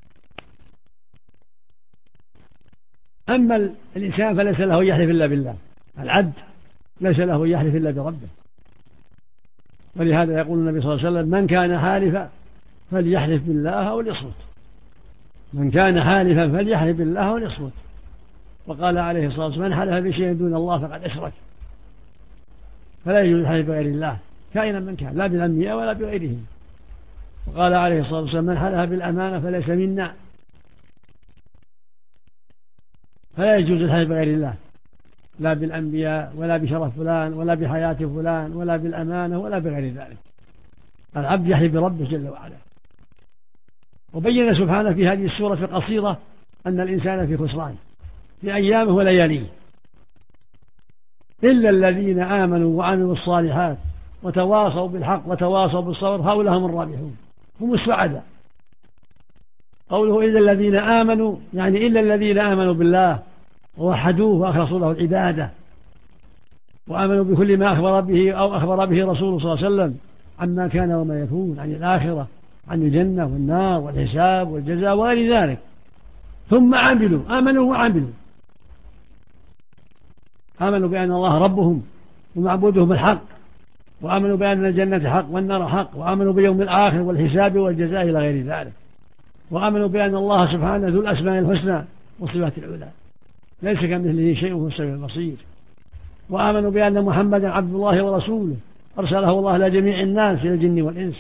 Speaker 3: أما الإنسان فليس له يحلف إلا بالله، العبد ليس له يحلف إلا بربه. ولهذا يقول النبي صلى الله عليه وسلم: من كان حالفا فليحلف بالله أو ليصمت، من كان حالفا فليحلف بالله أو ليصمت. وقال عليه الصلاة والسلام: من حلف بشيء دون الله فقد أشرك. فلا يجوز الحلف بغير الله كائنا من كان، لا بالأنبياء ولا بغيرهم. وقال عليه الصلاة والسلام: من حلف بالأمانة فليس منا. فلا يجوز الحلف بغير الله، لا بالأنبياء ولا بشرف فلان ولا بحياة فلان ولا بالأمانة ولا بغير ذلك. العبد يحلف بربه جل وعلا. وبين سبحانه في هذه السورة القصيرة أن الإنسان في خسران في أيامه ولياليه إلا الذين آمنوا وعملوا الصالحات وتواصوا بالحق وتواصوا بالصبر هؤلاء هم الرابحون، هم السعداء. قوله إلا الذين آمنوا يعني إلا الذين آمنوا بالله ووحدوه وأخلصوا له العبادة وآمنوا بكل ما أخبر به أو أخبر به رسوله صلى الله عليه وسلم عما كان وما يكون، عن الآخرة، عن الجنة والنار والحساب والجزاء وغير ذلك. ثم عملوا، آمنوا وعملوا، آمنوا بأن الله ربهم ومعبودهم الحق، وآمنوا بأن الجنة حق والنار حق، وآمنوا باليوم الآخر والحساب والجزاء إلى غير ذلك، وآمنوا بأن الله سبحانه ذو الأسماء الحسنى والصفات العلى ليس كمثله شيء وهو السميع البصير، وآمنوا بأن محمدا عبد الله ورسوله أرسله الله إلى جميع الناس إلى الجن والإنس،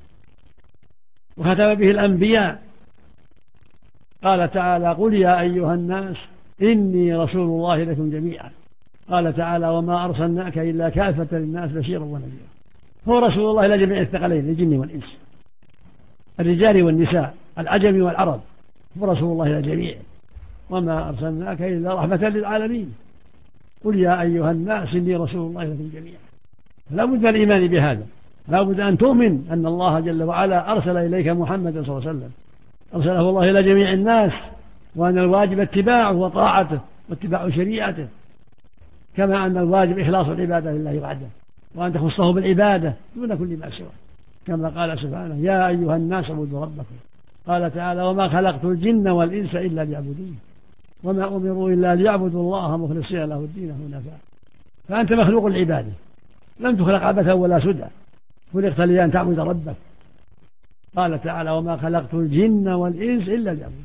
Speaker 3: وختم به الأنبياء. قال تعالى قل يا أيها الناس إني رسول الله لكم جميعا. قال تعالى وما أرسلناك إلا كافة للناس بشيرا ونذيرا. هو رسول الله إلى جميع الثقلين الجن والإنس، الرجال والنساء، العجم والعرب، هو رسول الله إلى الجميع. وما أرسلناك إلا رحمة للعالمين. قل يا أيها الناس إني رسول الله لكم جميعا. فلا بد من الإيمان بهذا، لا بد أن تؤمن أن الله جل وعلا أرسل إليك محمدا صلى الله عليه وسلم، أرسله الله إلى جميع الناس، وأن الواجب اتباعه وطاعته واتباع شريعته، كما أن الواجب إخلاص العبادة لله وحده، وأن تخصه بالعبادة دون كل ما سواه، كما قال سبحانه يا أيها الناس اعبدوا ربكم. قال تعالى وما خلقت الجن والإنس إلا ليعبدون وما أمروا إلا ليعبدوا الله مخلصين له الدين حنفاء. فأنت مخلوق العبادة، لم تخلق عبثا ولا سدى، خلقت لأن تعبد ربك. قال تعالى وما خلقت الجن والإنس إلا ليعبدون.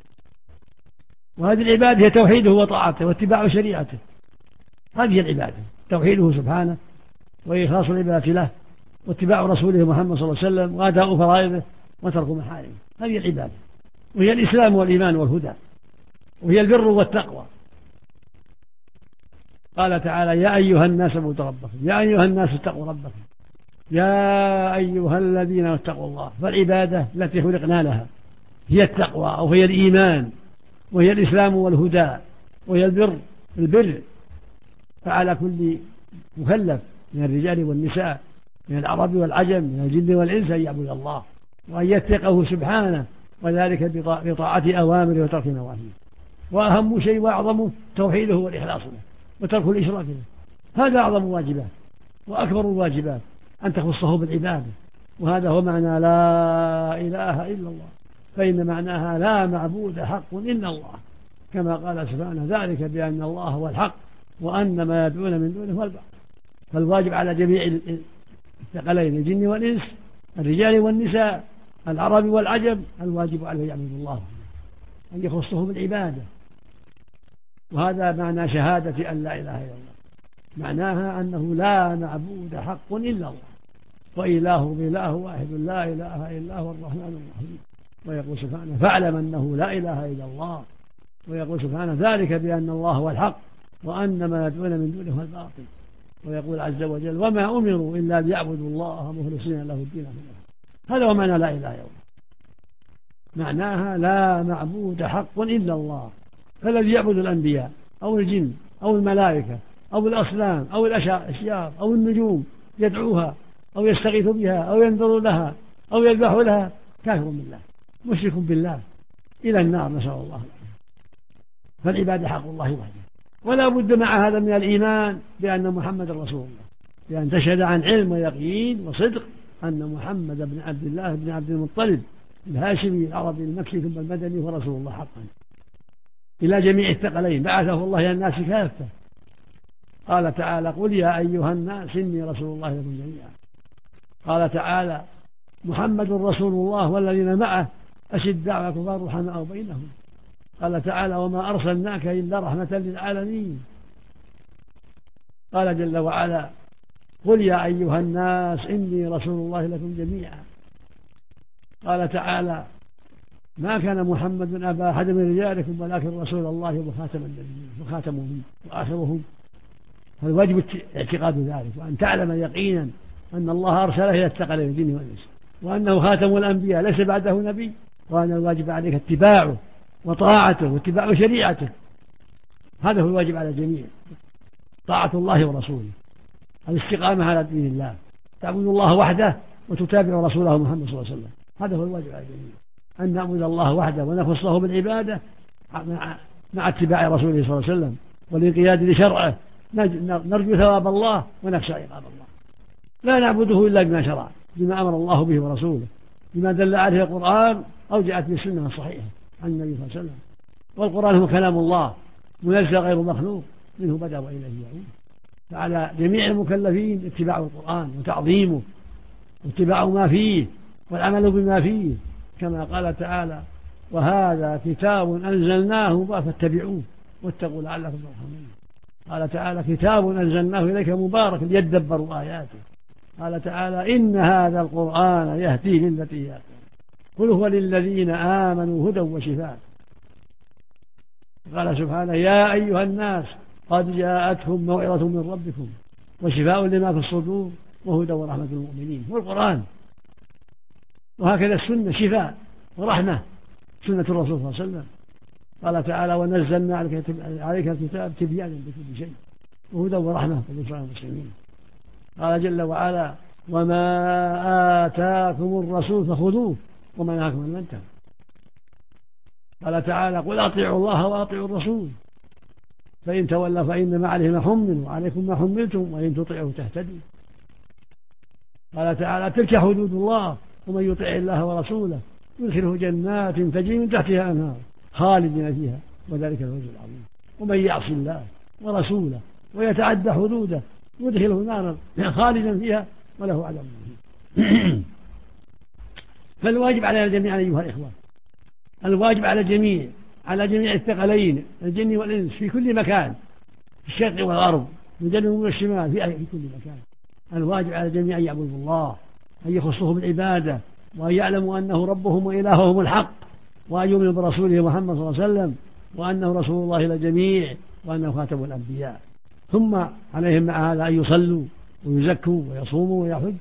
Speaker 3: وهذه العبادة هي توحيده وطاعته واتباع شريعته، هذه العبادة توحيده سبحانه وإخلاص العبادة له واتباع رسوله محمد صلى الله عليه وسلم وأداء فرائضه وترك محارمه، هذه العبادة، وهي الإسلام والإيمان والهدى، وهي البر والتقوى. قال تعالى يا أيها الناس اعبدوا ربكم، يا أيها الناس اتقوا ربكم، يا أيها الذين اتقوا الله. فالعبادة التي خلقنا لها هي التقوى أو هي الإيمان، وهي الإسلام والهدى، وهي البر. فعلى كل مكلف من الرجال والنساء، من العرب والعجم، من الجن والإنس أن يعبد الله وأن يتقه سبحانه، وذلك بطاعة أوامره وترك نواهيه. وأهم شيء وأعظمه توحيده والإخلاص له وترك الإشراك له، هذا أعظم واجبات وأكبر الواجبات، أن تخصه بالعبادة. وهذا هو معنى لا إله إلا الله، فإن معناها لا معبود حق إلا الله، كما قال سبحانه ذلك بأن الله هو الحق وأن ما يدعون من دونه هو الباطل. فالواجب على جميع الثقلين الجن والإنس، الرجال والنساء، العرب والعجم، الواجب عليه يعبد الله، أن يخصه بالعبادة. وهذا معنى شهادة أن لا إله إلا الله، معناها أنه لا معبود حق إلا الله، وإله بإله واحد لا إله إلا هو الرحمن الرحيم. ويقول سبحانه فاعلم أنه لا إله إلا الله. ويقول سبحانه ذلك بأن الله هو الحق وأن ما يدعون من دونه هو الباطل. ويقول عز وجل وما أمروا إلا ليعبدوا الله مخلصين له الدين حنفاء. هذا هو معنى لا إله إلا الله، معناها لا معبود حق إلا الله. فالذي يعبد الأنبياء أو الجن أو الملائكة أو الأصنام أو الأشياء أو النجوم يدعوها أو يستغيث بها أو ينذر لها أو يذبح لها كافر بالله مشرك بالله إلى النار، نسأل الله العافية. فالعبادة حق الله وحده، ولا بد مع هذا من الإيمان بأن محمد رسول الله، بأن تشهد عن علم ويقين وصدق أن محمد بن عبد الله بن عبد المطلب الهاشمي العربي المكي ثم المدني هو رسول الله حقا إلى جميع الثقلين، بعثه الله إلى الناس كافة. قال تعالى قل يا أيها الناس إني رسول الله لكم جميعا. قال تعالى محمد رسول الله والذين معه أشداء على الكفار رحماء بينهم. قال تعالى وما أرسلناك إلا رحمة للعالمين. قال جل وعلا قل يا أيها الناس إني رسول الله لكم جميعا. قال تعالى ما كان محمد أبا أحد من رجالكم ولكن رسول الله وخاتم النبيين وخاتمهم وآخرهم. فالواجب اعتقاد ذلك، وأن تعلم يقينا أن الله أرسله إلى الثقلين الجن والإنس، وأنه خاتم الأنبياء ليس بعده نبي، وأن الواجب عليك اتباعه وطاعته واتباع شريعته. هذا هو الواجب على الجميع، طاعة الله ورسوله، الاستقامة على دين الله، تعبد الله وحده وتتابع رسوله محمد صلى الله عليه وسلم. هذا هو الواجب على الجميع، أن نعبد الله وحده ونخصه بالعبادة مع اتباع رسوله صلى الله عليه وسلم والانقياد لشرعه، نرجو ثواب الله ونخشى عقاب الله. لا نعبده إلا بما شرع، بما أمر الله به ورسوله، بما دل عليه القرآن أو جاءت به السنة الصحيحة عن النبي صلى الله عليه وسلم. والقرآن هو كلام الله منزل غير مخلوق، منه بدأ وإليه يعود. فعلى جميع المكلفين اتباع القرآن وتعظيمه واتباع ما فيه والعمل بما فيه، كما قال تعالى: وهذا كتاب أنزلناه فاتبعوه واتقوا لعلكم ترحمون. قال تعالى: كتاب أنزلناه إليك مبارك ليدبروا آياته. قال تعالى: إن هذا القرآن يهدي للتي هي أقوم، قل هو للذين آمنوا هدى وشفاء. قال سبحانه: يا أيها الناس قد جاءتكم موعظة من ربكم وشفاء لما في الصدور وهدى ورحمة للمؤمنين. والقرآن وهكذا السنة شفاء ورحمة، سنة الرسول صلى الله عليه وسلم. قال تعالى: ونزلنا عليك الكتاب تبيانا لكل شيء وهدى ورحمة للبشر المسلمين. قال جل وعلا: وما آتاكم الرسول فخذوه وما نهاكم عنه فانتهوا. قال تعالى: قل أطيعوا الله وأطيعوا الرسول فإن تولوا فإنما عليه ما حملوا وعليكم ما حملتم وإن تطيعوا تهتدوا. قال تعالى: تلك حدود الله ومن يطع الله ورسوله يدخله جنات تجري من تحتها الأنهار خالدين فيها وذلك الفوز العظيم. ومن يعص الله ورسوله ويتعدى حدوده يدخله نارا خالدا فيها وله عذاب مهين. فالواجب على الجميع أيها الإخوة، الواجب على الجميع، على جميع الثقلين الجن والإنس في كل مكان، في الشرق والغرب، من الجنوب والشمال، في كل مكان. الواجب على الجميع أن يعبدوا الله، أن يخصوه بالعبادة، وأن يعلموا أنه ربهم وإلههم الحق، وأن يؤمنوا برسوله محمد صلى الله عليه وسلم، وأنه رسول الله إلى الجميع، وأنه خاتم الأنبياء. ثم عليهم مع هذا أن يصلوا ويزكوا ويصوموا ويحجوا.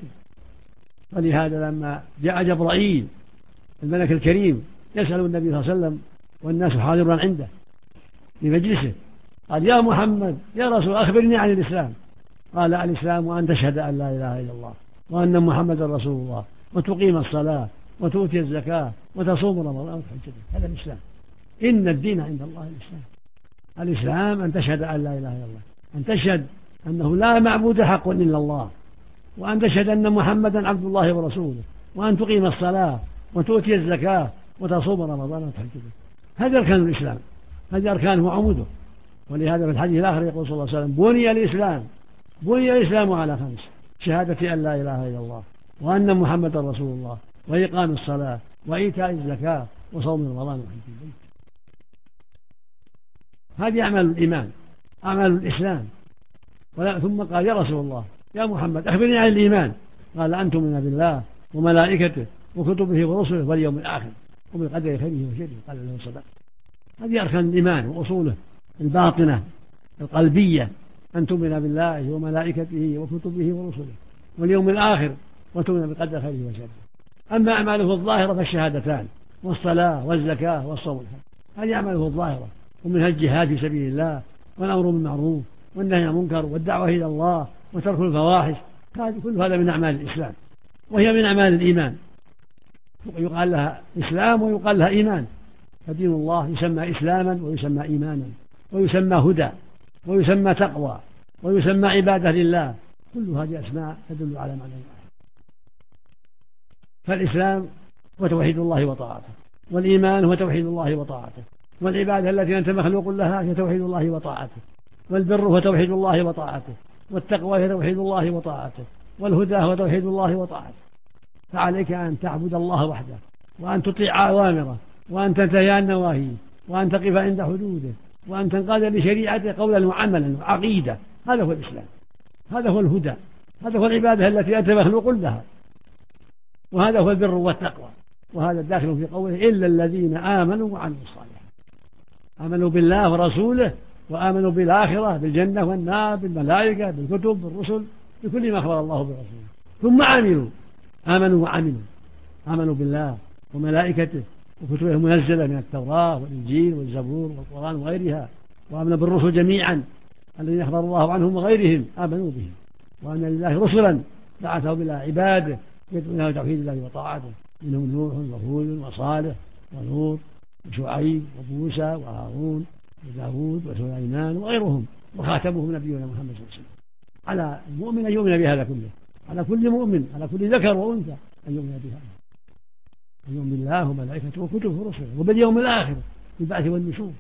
Speaker 3: فلهذا لما جاء جبرائيل الملك الكريم يسأل النبي صلى الله عليه وسلم والناس حاضرون عنده في مجلسه، قال: يا محمد يا رسول أخبرني عن الإسلام. قال: الإسلام أن تشهد أن لا إله إلا الله وأن محمد رسول الله وتقيم الصلاة وتؤتي الزكاة وتصوم رمضان وتحج. هذا الإسلام. إن الدين عند الله الإسلام. الإسلام أن تشهد أن لا إله إلا الله، أن تشهد أنه لا معبود حق إلا الله، وأن تشهد أن محمدا عبد الله ورسوله، وأن تقيم الصلاة وتؤتي الزكاة وتصوم رمضان وتحج. هذه أركان الإسلام، هذه أركانه وعموده. ولهذا في الحديث الآخر يقول صلى الله عليه وسلم: بني الإسلام على 5: شهادة أن لا إله إلا الله وأن محمدا رسول الله وإقام الصلاة وإيتاء الزكاة وصوم رمضان وحج البيت. هذه أعمال الإيمان، أعمال الإسلام. ثم قال: يا رسول الله يا محمد أخبرني عن الإيمان. قال: أن تؤمن بالله وملائكته وكتبه ورسله واليوم الآخر وبالقدر خيره وشره. قال له: صدق. هذه أركان الإيمان وأصوله الباطنة القلبية، أن تؤمن بالله وملائكته وكتبه ورسله واليوم الآخر وتؤمن بالقدر خيره وشره. أما أعماله الظاهرة فالشهادتان والصلاة والزكاة والصوم والحج، هذه أعماله الظاهرة، ومنها الجهاد في سبيل الله والأمر بالمعروف والنهي عن المنكر والدعوة إلى الله وترك الفواحش. كل هذا من أعمال الإسلام، وهي من أعمال الإيمان. يقال لها إسلام ويقال لها إيمان. فدين الله يسمى إسلاما ويسمى إيمانا ويسمى هدى ويسمى تقوى ويسمى عبادة لله. كل هذه أسماء تدل على معنى واحد. فالإسلام هو توحيد الله وطاعته، والإيمان هو توحيد الله وطاعته، والعبادة التي أنت مخلوق لها هي توحيد الله وطاعته، والبر هو توحيد الله وطاعته، والتقوى هي توحيد الله وطاعته، والهدى هو توحيد الله وطاعته. فعليك أن تعبد الله وحده، وأن تطيع أوامره، وأن تنتهي عن نواهيه، وأن تقف عند حدوده، وأن تنقاد بشريعته قولا وعملا وعقيدة. هذا هو الإسلام، هذا هو الهدى، هذا هو العبادة التي أنت مخلوق لها، وهذا هو البر والتقوى. وهذا الداخل في قوله: إلا الذين آمنوا وعملوا الصالحات. آمنوا بالله ورسوله، وآمنوا بالآخرة، بالجنة والنار، بالملائكة، بالكتب، بالرسل، بكل ما أخبر الله برسوله. ثم آمنوا وعملوا، آمنوا بالله وملائكته وكتبه المنزلة من التوراة والإنجيل والزبور والقرآن وغيرها، وآمنوا بالرسل جميعا الذين أخبر الله عنهم وغيرهم آمنوا بهم، وأن لله رسلا بعثهم إلى عباده يدعون إلى توحيد الله وطاعته، منهم نوح وهود وصالح ولوط وشعيب وموسى وهارون وداود وسليمان وغيرهم، وخاتمهم نبينا محمد صلى الله عليه وسلم. على المؤمن أن يؤمن بهذا كله، على كل مؤمن، على كل ذكر وأنثى أن يؤمن بهذا، أن يؤمن بالله وملائكته وكتبه ورسله وباليوم الآخر بالبعث والنشور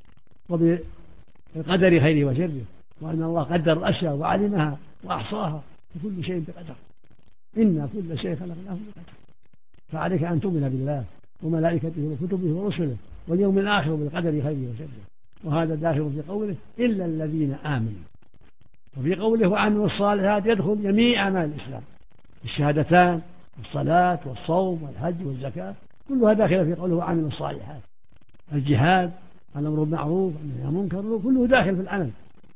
Speaker 3: وبالقدر خيره وشره، وأن الله قدر الأشياء وعلمها وأحصاها، وكل شيء بقدر، إنا كل شيء خلقناه بقدر. فعليك أن تؤمن بالله وملائكته وكتبه ورسله واليوم الآخر بالقدر خيره وشره، وهذا داخل في قوله إلا الذين آمنوا، وفي قوله وعملوا الصالحات يدخل جميع أعمال الإسلام، الشهادتان والصلاة والصوم والحج والزكاة كلها داخلة في قوله وعملوا الصالحات، الجهاد الأمر بالمعروف والنهي عن المنكر كله داخل في العمل.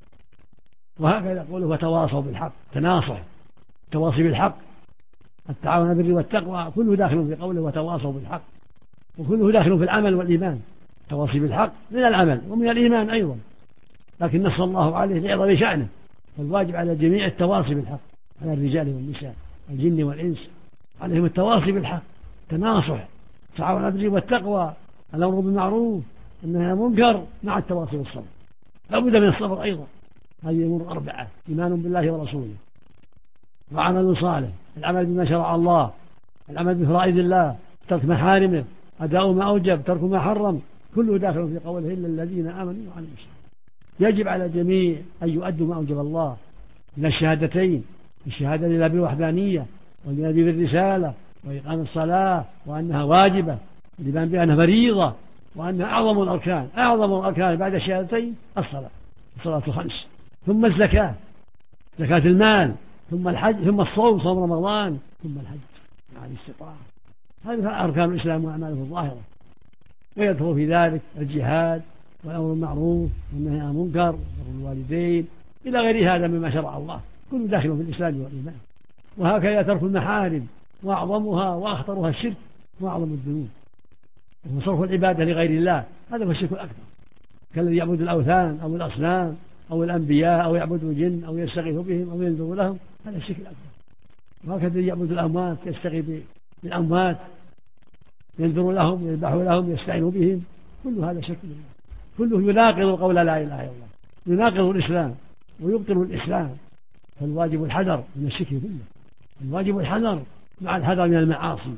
Speaker 3: وهكذا قوله وتواصوا بالحق، تناصح، التواصي بالحق، التعاون بالبر والتقوى كله داخل في قوله وتواصوا بالحق، وكله داخل في العمل والإيمان. التواصي بالحق من العمل ومن الإيمان أيضا، لكن نص الله عليه لعظم شأنه، فالواجب على الجميع التواصي بالحق، على الرجال والنساء الجن والإنس عليهم التواصي بالحق، تناصح، تعاون بالبر والتقوى، الأمر بالمعروف والنهي عن المنكر مع التواصي بالصبر. لا بد من الصبر أيضا. هذه أمور أربعة: إيمان بالله ورسوله، وعمل صالح، العمل بما شرع الله، العمل بفرائض الله، ترك محارمه، أداء ما أوجب، ترك ما حرم، كله داخل في قوله إلا الذين آمنوا وعملوا الصالحات. يجب على الجميع أن يؤدوا ما أوجب الله من الشهادتين، الشهادة لله بالوحدانية والإيمان بالرسالة وإقام الصلاة وأنها واجبة، والإيمان بأنها فريضة وأنها أعظم الأركان بعد الشهادتين الصلاة الخمس، ثم الزكاة، زكاة المال، ثم الحج، ثم الصوم، صوم رمضان، ثم الحج مع الاستطاعة. هذه أركان الإسلام وأعماله الظاهرة. ويدخل في ذلك الجهاد والأمر بالمعروف والنهي عن المنكر وبر الوالدين إلى غير هذا مما شرع الله، كله داخل في الإسلام والإيمان. وهكذا ترك المحارم، وأعظمها وأخطرها الشرك وأعظم الذنوب، وصرف العبادة لغير الله، هذا هو الشرك الأكبر، كالذي يعبد الأوثان أو الأصنام أو الأنبياء أو يعبد الجن أو يستغيث بهم أو ينذر لهم، هذا الشرك الأكبر. وهكذا يعبد الأموات، يستغيث بالأموات، ينذر لهم، يذبح لهم، يستعين بهم، كل هذا شرك بالله، كله يناقض قول لا إله إلا الله، يناقض الإسلام ويبطل الإسلام. فالواجب الحذر من الشرك كله، الواجب الحذر مع الحذر من المعاصي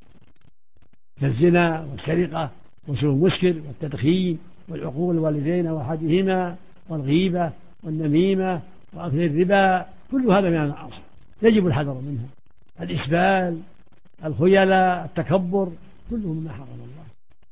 Speaker 3: كالزنا والسرقة وشرب المسكر والتدخين والعقوق الوالدين وأحدهما والغيبة والنميمة وأكل الربا، كل هذا من المعاصي يجب الحذر منها، الإسبال، الخيلاء، التكبر، كله مما حرم الله.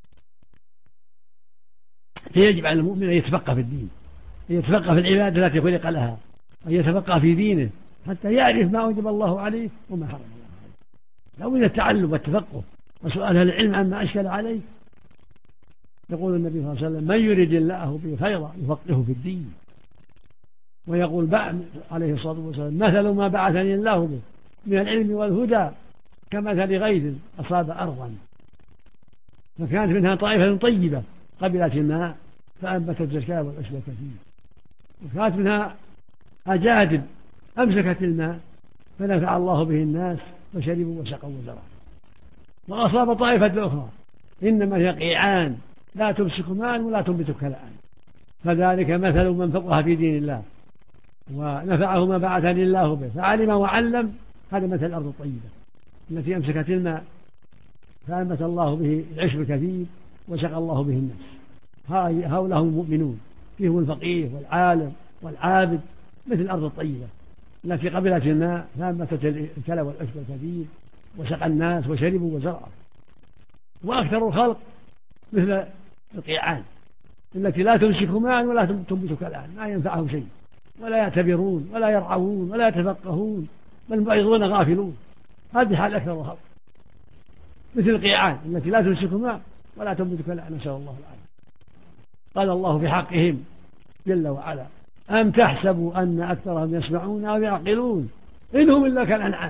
Speaker 3: فيجب على المؤمن أن يتفقه في الدين، أن يتفقه في العبادة التي خلق لها، أن يتفقه في دينه حتى يعرف ما أوجب الله عليه وما حرم الله عليه. لا بد التعلم والتفقه وسؤال أهل العلم عما أشكل عليه. يقول النبي صلى الله عليه وسلم من يريد الله به خيرا يفقهه في الدين. ويقول عليه الصلاة والسلام مثل ما بعثني الله به من العلم والهدى كمثل غيث أصاب أرضا فكانت منها طائفة طيبة قبلت الماء فأنبتت الزكاة والعشب كثير، وكانت منها أجادب أمسكت الماء فنفع الله به الناس فشربوا وسقوا وزرعوا. وأصاب طائفة أخرى إنما هي قيعان لا تمسك ماء ولا تنبت كلاء، فذلك مثل من فقه في دين الله ونفعه ما بعثني الله به فعلم وعلم. هذا مثل الأرض الطيبة التي أمسكت الماء فأنبت الله به العشب الكثير وسقى الله به الناس. هؤلاء هم المؤمنون، فيهم الفقيه والعالم والعابد، مثل الأرض الطيبة التي قبلت الماء فأنبتت الكلى والعشب الكثير وسقى الناس وشربوا وزرعوا. وأكثر الخلق مثل القيعان التي لا تمسك ماء ولا تنبت كلاء، ما ينفعهم شيء ولا يعتبرون ولا يرعون ولا يتفقهون بل معرضون غافلون. هذه حال أكثر الخلق، مثل القيعان التي لا تمسك ماء ولا تنبت كلاء، نسأل الله العافية. قال الله في حقهم جل وعلا أم تحسبوا أن أكثرهم يسمعون أو يعقلون إنهم إلا كالأنعام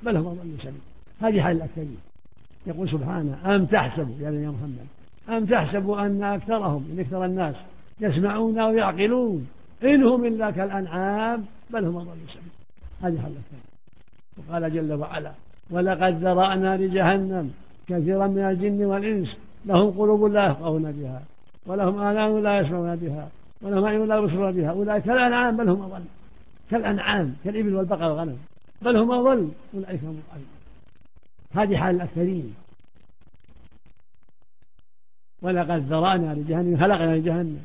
Speaker 3: بل هم أضل سبيلا. هذه حال الأكثرين. يقول سبحانه أم تحسبوا يعني يا محمد أم تحسبوا أن أكثرهم إن أكثر الناس يسمعون أو يعقلون إن هم إلا كالأنعام بل هم أضل سبيلا. هذه حال الأكثرين. وقال جل وعلا ولقد ذرأنا لجهنم كثيرا من الجن والإنس لهم قلوب لا يفقهون بها ولهم آذان لا يسمعون بها ولهم أعين لا يبصرون بها أولئك كالأنعام بل هم أضل. كالأنعام كالإبل والبقر والغنم بل هم أضل أولئك هم الضالون. هذه حال الأكثرين. ولقد ذرأنا لجهنم خلقنا لجهنم.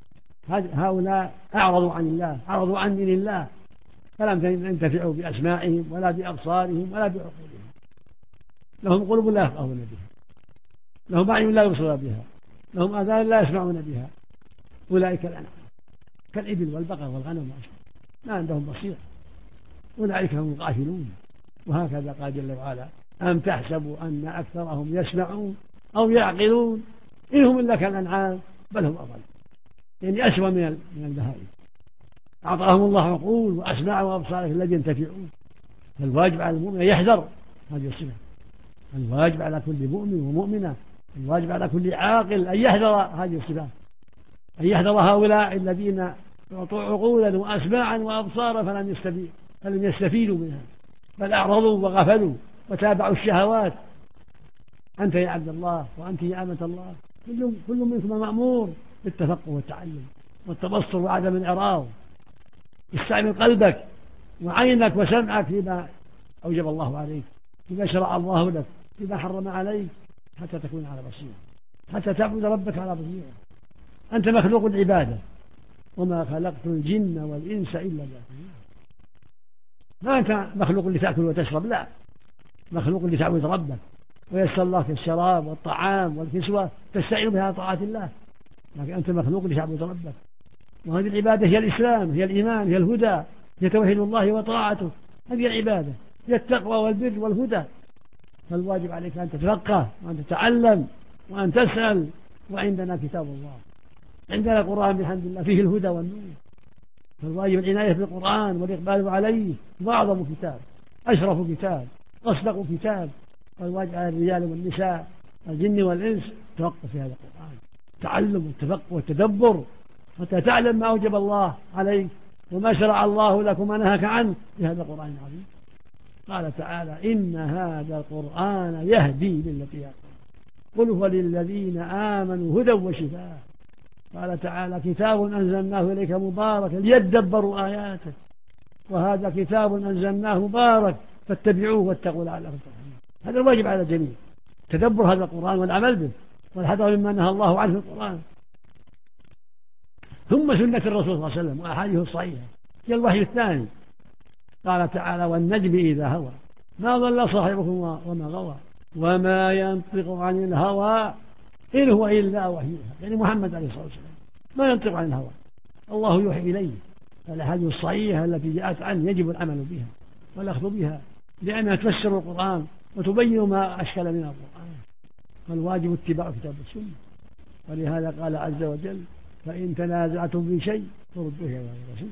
Speaker 3: هؤلاء أعرضوا عن الله أعرضوا عن دين الله فلم ينتفعوا بأسماعهم ولا بأبصارهم ولا بعقولهم. لهم قلوب لا يفقهون بها لهم أعين لا يبصرون بها لهم آذان لا يسمعون بها أولئك الأنعام كالإبل والبقر والغنم ما عندهم بصيرة أولئك هم الغافلون. وهكذا قال جل وعلا أم تحسبوا أن أكثرهم يسمعون أو يعقلون إن هم إلا كالأنعام بل هم أضل. يعني أسوأ من البهائم. أعطاهم الله عقول وأسماع وأبصار الذي ينتفعون. فالواجب على المؤمن أن يحذر هذه الصفة. الواجب على كل مؤمن ومؤمنة الواجب على كل عاقل أن يحذر هذه الصفات أن يحذر هؤلاء الذين يعطوا عقولا وأسماعا وأبصارا فلم يستفيدوا منها بل أعرضوا وغفلوا وتابعوا الشهوات. أنت يا عبد الله وأنت يا أمة الله كل منكم مأمور بالتفقه والتعلم والتبصر وعدم الإعراض. استعمل قلبك وعينك وسمعك فيما أوجب الله عليك فيما شرع الله لك فيما حرم عليك حتى تكون على بصيرة حتى تعبد ربك على بصيرة. أنت مخلوق العبادة وما خلقت الجن والإنس إلا ليعبدون. ما أنت مخلوق لتأكل وتشرب لا مخلوق لتعبد ربك ويسر الله في الشراب والطعام والكسوة تستعين بها طاعة الله لكن أنت مخلوق لتعبد ربك. وهذه العبادة هي الإسلام هي الإيمان هي الهدى هي توحيد الله وطاعته. هذه العبادة هي التقوى والبر والهدى. فالواجب عليك أن تتفقه وأن تتعلم وأن تسأل. وعندنا كتاب الله عندنا القرآن بحمد الله فيه الهدى والنور. فالواجب العناية بالقرآن والإقبال عليه. وأعظم كتاب أشرف كتاب أصدق كتاب. والواجب على الرجال والنساء الجن والإنس توقف في هذا القرآن تعلم والتفقه والتدبر حتى تعلم ما أوجب الله عليك وما شرع الله لك وما نهاك عنه في هذا القرآن العظيم. قال تعالى إن هذا القرآن يهدي للتي هي أقوم قل هو للذين آمنوا هدى وشفاء. قال تعالى كتاب أنزلناه إليك مبارك ليدبروا آياته وهذا كتاب أنزلناه مبارك فاتبعوه واتقوا لعلكم ترحمون. هذا الواجب على الجميع تدبر هذا القرآن والعمل به والحذر مما نهى الله عنه في القرآن. ثم سنة الرسول صلى الله عليه وسلم وأحاديثه الصحيحة هي الوحي الثاني. قال تعالى والنجم إذا هوى ما ضل صاحبكم وما غوى وما ينطق عن الهوى إن هو إلا وحي يعني محمد عليه الصلاة والسلام ما ينطق عن الهوى الله يوحي إليه. فالأحاديث الصحيحة التي جاءت عنه يجب العمل بها والأخذ بها لأنها تفسر القرآن وتبين ما أشكل من القرآن. فالواجب اتباع كتاب السنة. ولهذا قال عز وجل فإن تنازعتم في شيء فردوه إلى الرسول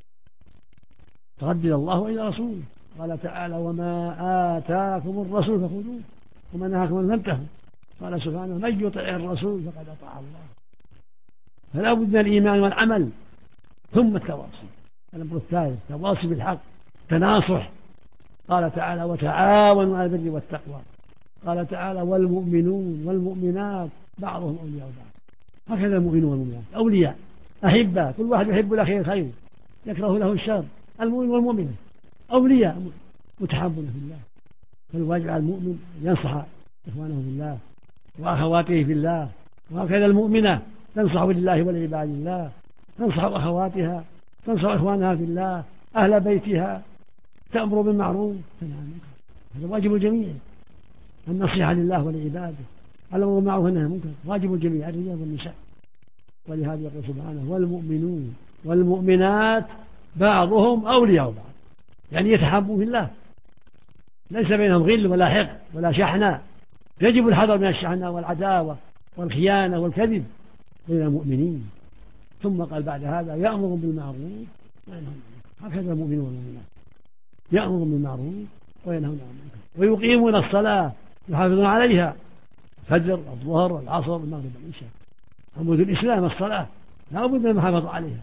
Speaker 3: تردد الله وإلى رسوله. قال تعالى وما آتاكم الرسول فخذوه وما نهاكم عنه فانتهوا. قال سبحانه من يطع الرسول فقد أطاع الله. فلا بد من الإيمان والعمل ثم التواصي. الأمر الثالث تواصي بالحق تناصح. قال تعالى وتعاونوا على البر والتقوى. قال تعالى والمؤمنون والمؤمنات بعضهم أولياء بعض. هكذا المؤمنون والمؤمنات أولياء أحبة كل واحد يحب الأخير الخير يكره له الشر. المؤمن والمؤمنة أولياء متحابون في الله. فالواجب على المؤمن ينصح إخوانه في الله وأخواته في الله. وهكذا المؤمنة تنصح لله ولعباد الله تنصح أخواتها تنصح إخوانها في الله أهل بيتها تأمر بالمعروف تنهى عن المنكر. هذا واجب الجميع النصيحة لله ولعباده الأمر بالمعروف والنهي عن المنكر واجب الجميع الرجال والنساء. ولهذا يقول سبحانه والمؤمنون والمؤمنات بعضهم أولياء بعض يعني يتحابون في الله ليس بينهم غل ولا حقد ولا شحناء. يجب الحذر من الشحناء والعداوة والخيانة والكذب بين المؤمنين. ثم قال بعد هذا يأمر بالمعروف وينهى عن المنكر. هكذا المؤمنون والمؤمنات يأمر بالمعروف وينهون عن المنكر ويقيمون الصلاة يحافظون عليها الفجر الظهر العصر المغرب والعشاء. عمود الإسلام الصلاة لا بد من المحافظة عليها.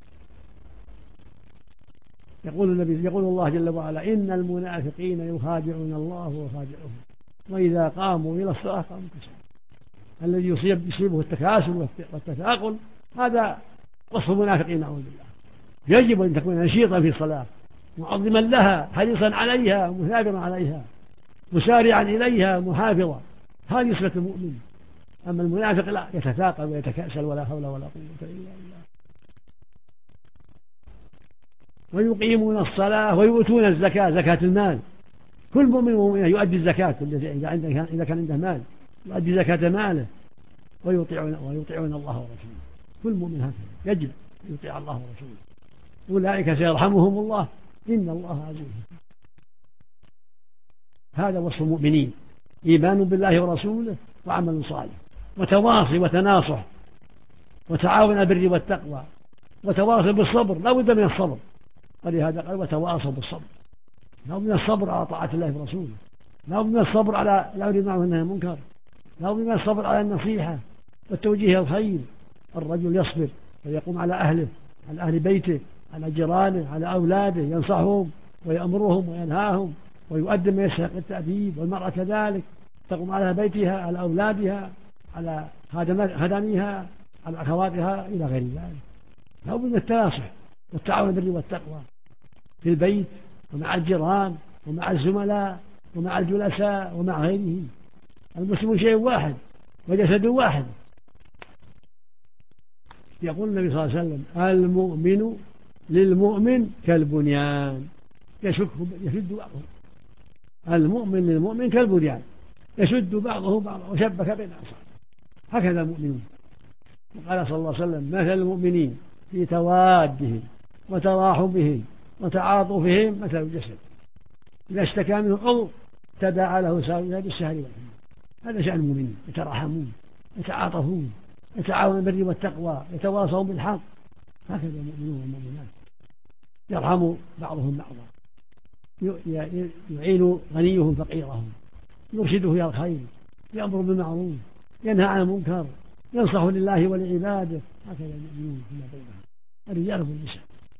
Speaker 3: يقول الله جل وعلا إن المنافقين يخادعون الله وخادعهم وإذا قاموا إلى الصلاة قاموا كسالى. الذي يصيبه التكاسل والتثاقل هذا وصف المنافقين نعوذ بالله. يجب أن تكون نشيطا في الصلاة معظما لها حريصا عليها مثابرا عليها مسارعا إليها محافظا. هذه صفة المؤمن. أما المنافق لا يتثاقل ويتكاسل ولا حول ولا قوة إلا بالله. ويقيمون الصلاة ويؤتون الزكاة زكاة المال. كل مؤمن ومؤمنة يؤدي الزكاة إذا كان عنده مال يؤدي زكاة ماله ويطيعون الله ورسوله. كل مؤمن هكذا يجب يطيع الله ورسوله. أولئك سيرحمهم الله إن الله عزيز. هذا وصف المؤمنين إيمان بالله ورسوله وعمل صالح وتواصي وتناصح وتعاون البر والتقوى وتواصل بالصبر. لا بد من الصبر ولهذا قال وتواصوا بالصبر. لا بد من الصبر على طاعة الله ورسوله. لا بد من الصبر على الأمر بالمعروف والنهي عن المنكر. لا بد من الصبر على النصيحة والتوجيه الخير. الرجل يصبر ويقوم على أهله على أهل بيته على جيرانه على أولاده ينصحهم ويأمرهم وينهاهم ويؤدي ما يستحق التأديب. والمرأة كذلك تقوم على بيتها على أولادها على خدمها على أخواتها إلى غير ذلك. لا بد من التناصح والتعاون بالبر والتقوى في البيت ومع الجيران ومع الزملاء ومع الجلساء ومع غيره. المسلم شيء واحد وجسد واحد. يقول النبي صلى الله عليه وسلم المؤمن للمؤمن كالبنيان يشد بعضه. المؤمن للمؤمن كالبنيان يشد بعضه بعضا وشبك بين أصابعه. هكذا المؤمنون. وقال صلى الله عليه وسلم مثل المؤمنين في توادهم وتراحمهم وتعاطفهم مثل الجسد إذا اشتكى منه عضو تداعى له سائر بالسهر والحمى. هذا شأن المؤمنين يتراحمون يتعاطفون يتعاونون بالبر والتقوى يتواصون بالحق. هكذا المؤمنون والمؤمنات يرحم بعضهم بعضا يعين غنيهم فقيرهم يرشده إلى الخير يأمر بالمعروف ينهى عن المنكر ينصح لله ولعباده. هكذا المؤمنون فيما بينهم الرجال والنساء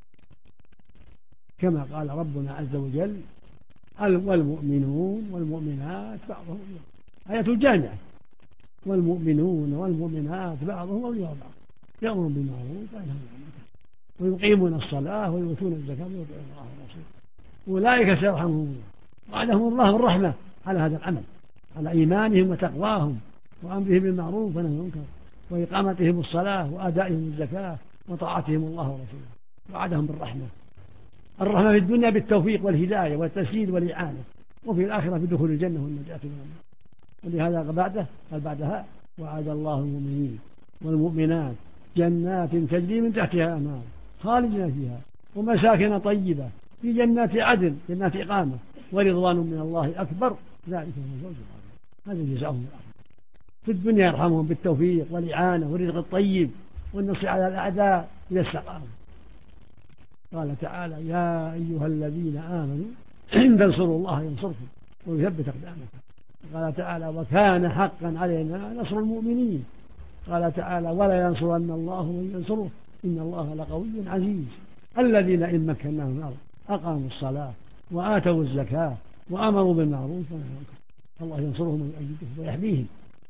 Speaker 3: كما قال ربنا عز وجل والمؤمنون والمؤمنات بعضهم آية الجامعة. والمؤمنون والمؤمنات بعضهم أولياء بعض يأمرون بالمعروف وينهون عن المنكر ويقيمون الصلاة ويؤتون الزكاة ويطيعون الله ورسوله أولئك سيرحمهم الله. وعدهم الله بالرحمة على هذا العمل على إيمانهم وتقواهم وأمرهم بالمعروف ونهيهم عن المنكر وإقامتهم الصلاة وأدائهم الزكاة وطاعتهم الله ورسوله. وعدهم بالرحمة. الرحمة في الدنيا بالتوفيق والهداية والتسديد والإعانة وفي الآخرة بدخول الجنة والنجاة من النار. ولهذا بعدها وعد الله المؤمنين والمؤمنات جنات تجري من تحتها الأنهار خالدين فيها ومساكن طيبة في جنات عدن جنات إقامة ورضوان من الله أكبر ذلك هو الفوز العظيم. هذا جزاؤهم الآخرة. في الدنيا يرحمهم بالتوفيق والإعانة والرزق الطيب والنصر على الأعداء إذا استقاموا. قال تعالى يا أيها الذين آمنوا إن تنصروا الله ينصركم ويثبت أقدامكم. قال تعالى وكان حقا علينا نصر المؤمنين. قال تعالى ولا ينصرن الله من ينصره إن الله لقوي عزيز. الذين إن مكناهم في الأرض أقاموا الصلاة وآتوا الزكاة وأمروا بالمعروف ونهوا عن المنكر. الله ينصرهم ويؤيدهم ويحميهم.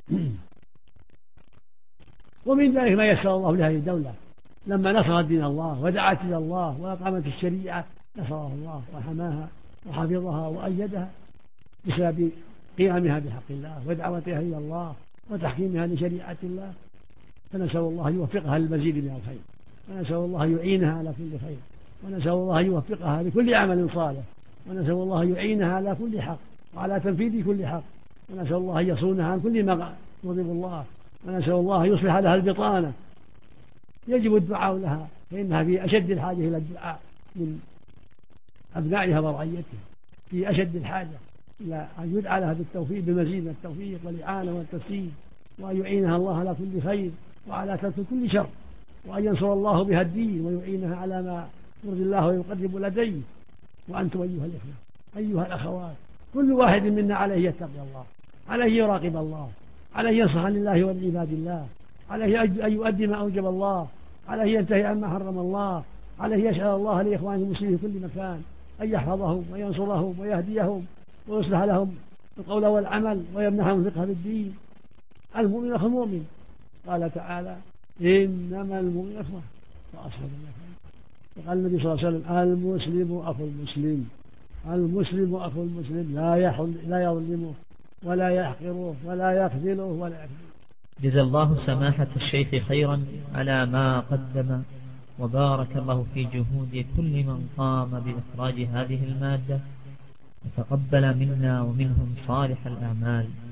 Speaker 3: ومن ذلك ما يسر الله لهذه الدولة لما نصرت دين الله ودعت إلى الله وأقامت الشريعة نصرها الله وحماها وحفظها وأيدها بسبب قيامها بحق الله ودعوتها إلى الله وتحكيمها لشريعة الله. فنسأل الله يوفقها للمزيد من الخير ونسأل الله يعينها على كل خير ونسأل الله يوفقها لكل عمل صالح ونسأل الله يعينها على كل حق وعلى تنفيذ كل حق ونسأل الله يصونها عن كل ما يغضب الله ونسأل الله يصلح لها البطانة. يجب الدعاء لها فإنها في أشد الحاجة إلى الدعاء من أبنائها ورعيتها في أشد الحاجة إلى أن يدعى لها بالتوفيق بمزيد من التوفيق والإعانة والتسديد وأن يعينها الله على كل خير وعلى ترك كل شر وأن ينصر الله بها الدين ويعينها على ما يرضي الله ويقرب لديه. وأنتم أيها الإخوة أيها الأخوات كل واحد منا عليه يتقي الله، عليه يراقب الله، عليه ينصح لله ولعباد الله، عليه أن يؤدي ما أوجب الله، عليه ينتهي عما حرم الله، عليه يسأل الله لإخوانه المسلمين في كل مكان أن يحفظهم وينصرهم ويهديهم ويصلح لهم القول والعمل ويمنحهم الفقه في الدين. المؤمن أخو المؤمن، قال تعالى إنما المؤمن أخوة فأصحاب الله. وقال النبي صلى الله عليه وسلم المسلم أخو المسلم، المسلم أخو المسلم لا يظلمه ولا يحقره ولا يخذله ولا يكذبه.
Speaker 2: جزا الله سماحة الشيخ خيرا على ما قدم، وبارك الله في جهود كل من قام بإخراج هذه المادة، وتقبل منا ومنهم صالح الأعمال.